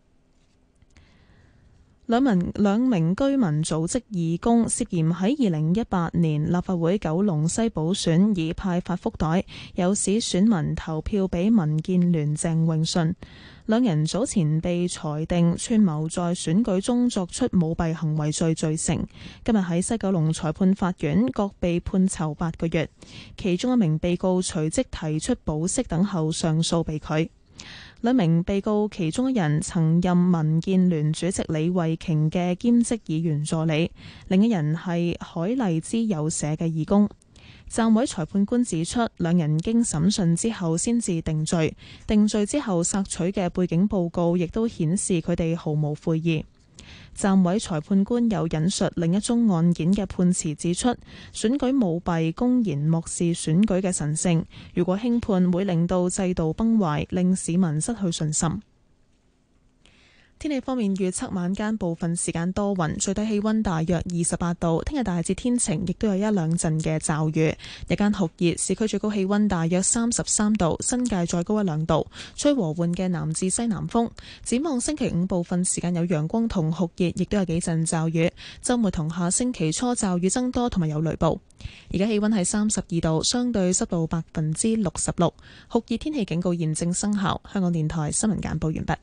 兩名居民組織義工涉嫌喺2018年立法會九龍西補選以派發福袋，誘使選民投票俾民建聯鄭泳舜。兩人早前被裁定串謀在選舉中作出舞弊行為罪罪成，今日喺西九龍裁判法院各被判囚8個月，其中一名被告隨即提出保釋等候上訴被拒。兩名被告其中一人曾任民建聯主席李慧瓊嘅兼職議員助理，另一人係海麗之友社嘅義工。暫委裁判官指出，兩人經審訊之後先至定罪，定罪之後索取嘅背景報告亦都顯示佢哋毫無悔意。暫委裁判官有引述另一宗案件嘅判詞指出，選舉舞弊公然漠視選舉嘅神聖，如果輕判會令到制度崩壞，令市民失去信心。天氣方面預測晚間部分時間多雲，最低氣溫大約28度。聽日大致天晴，亦都有一兩陣嘅驟雨。日間酷熱，市區最高氣溫大約33度，新界再高1-2度。吹和緩嘅南至西南風。展望星期五部分時間有陽光同酷熱，亦都有幾陣驟雨。週末同下星期初驟雨增多，同埋有雷暴。而家氣溫係32度，相對濕度66%。酷熱天氣警告現正生效。香港電台新聞簡報完畢。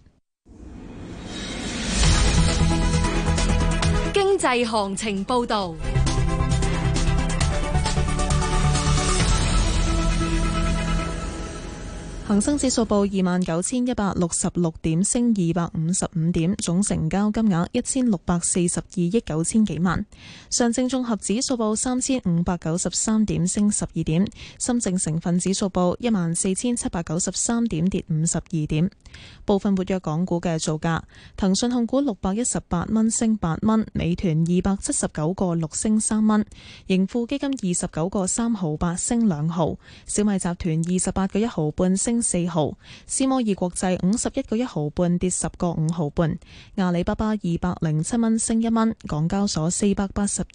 經濟行情報導。 恒生指數報29,166點，升255點，總成交金額1642億9千幾萬。上證綜合指數報3593點，升12點。深證成分指數報14,793點，跌52點。部分活躍港股嘅造價：騰訊控股618蚊，升8蚊；美團279個6，升3蚊；盈富基金29個3毫8，升2毫；小米集團28個1毫半，升4毫；斯摩爾國際51個1毫半，跌10個5毫半；阿里巴巴207蚊，升1蚊；港交所482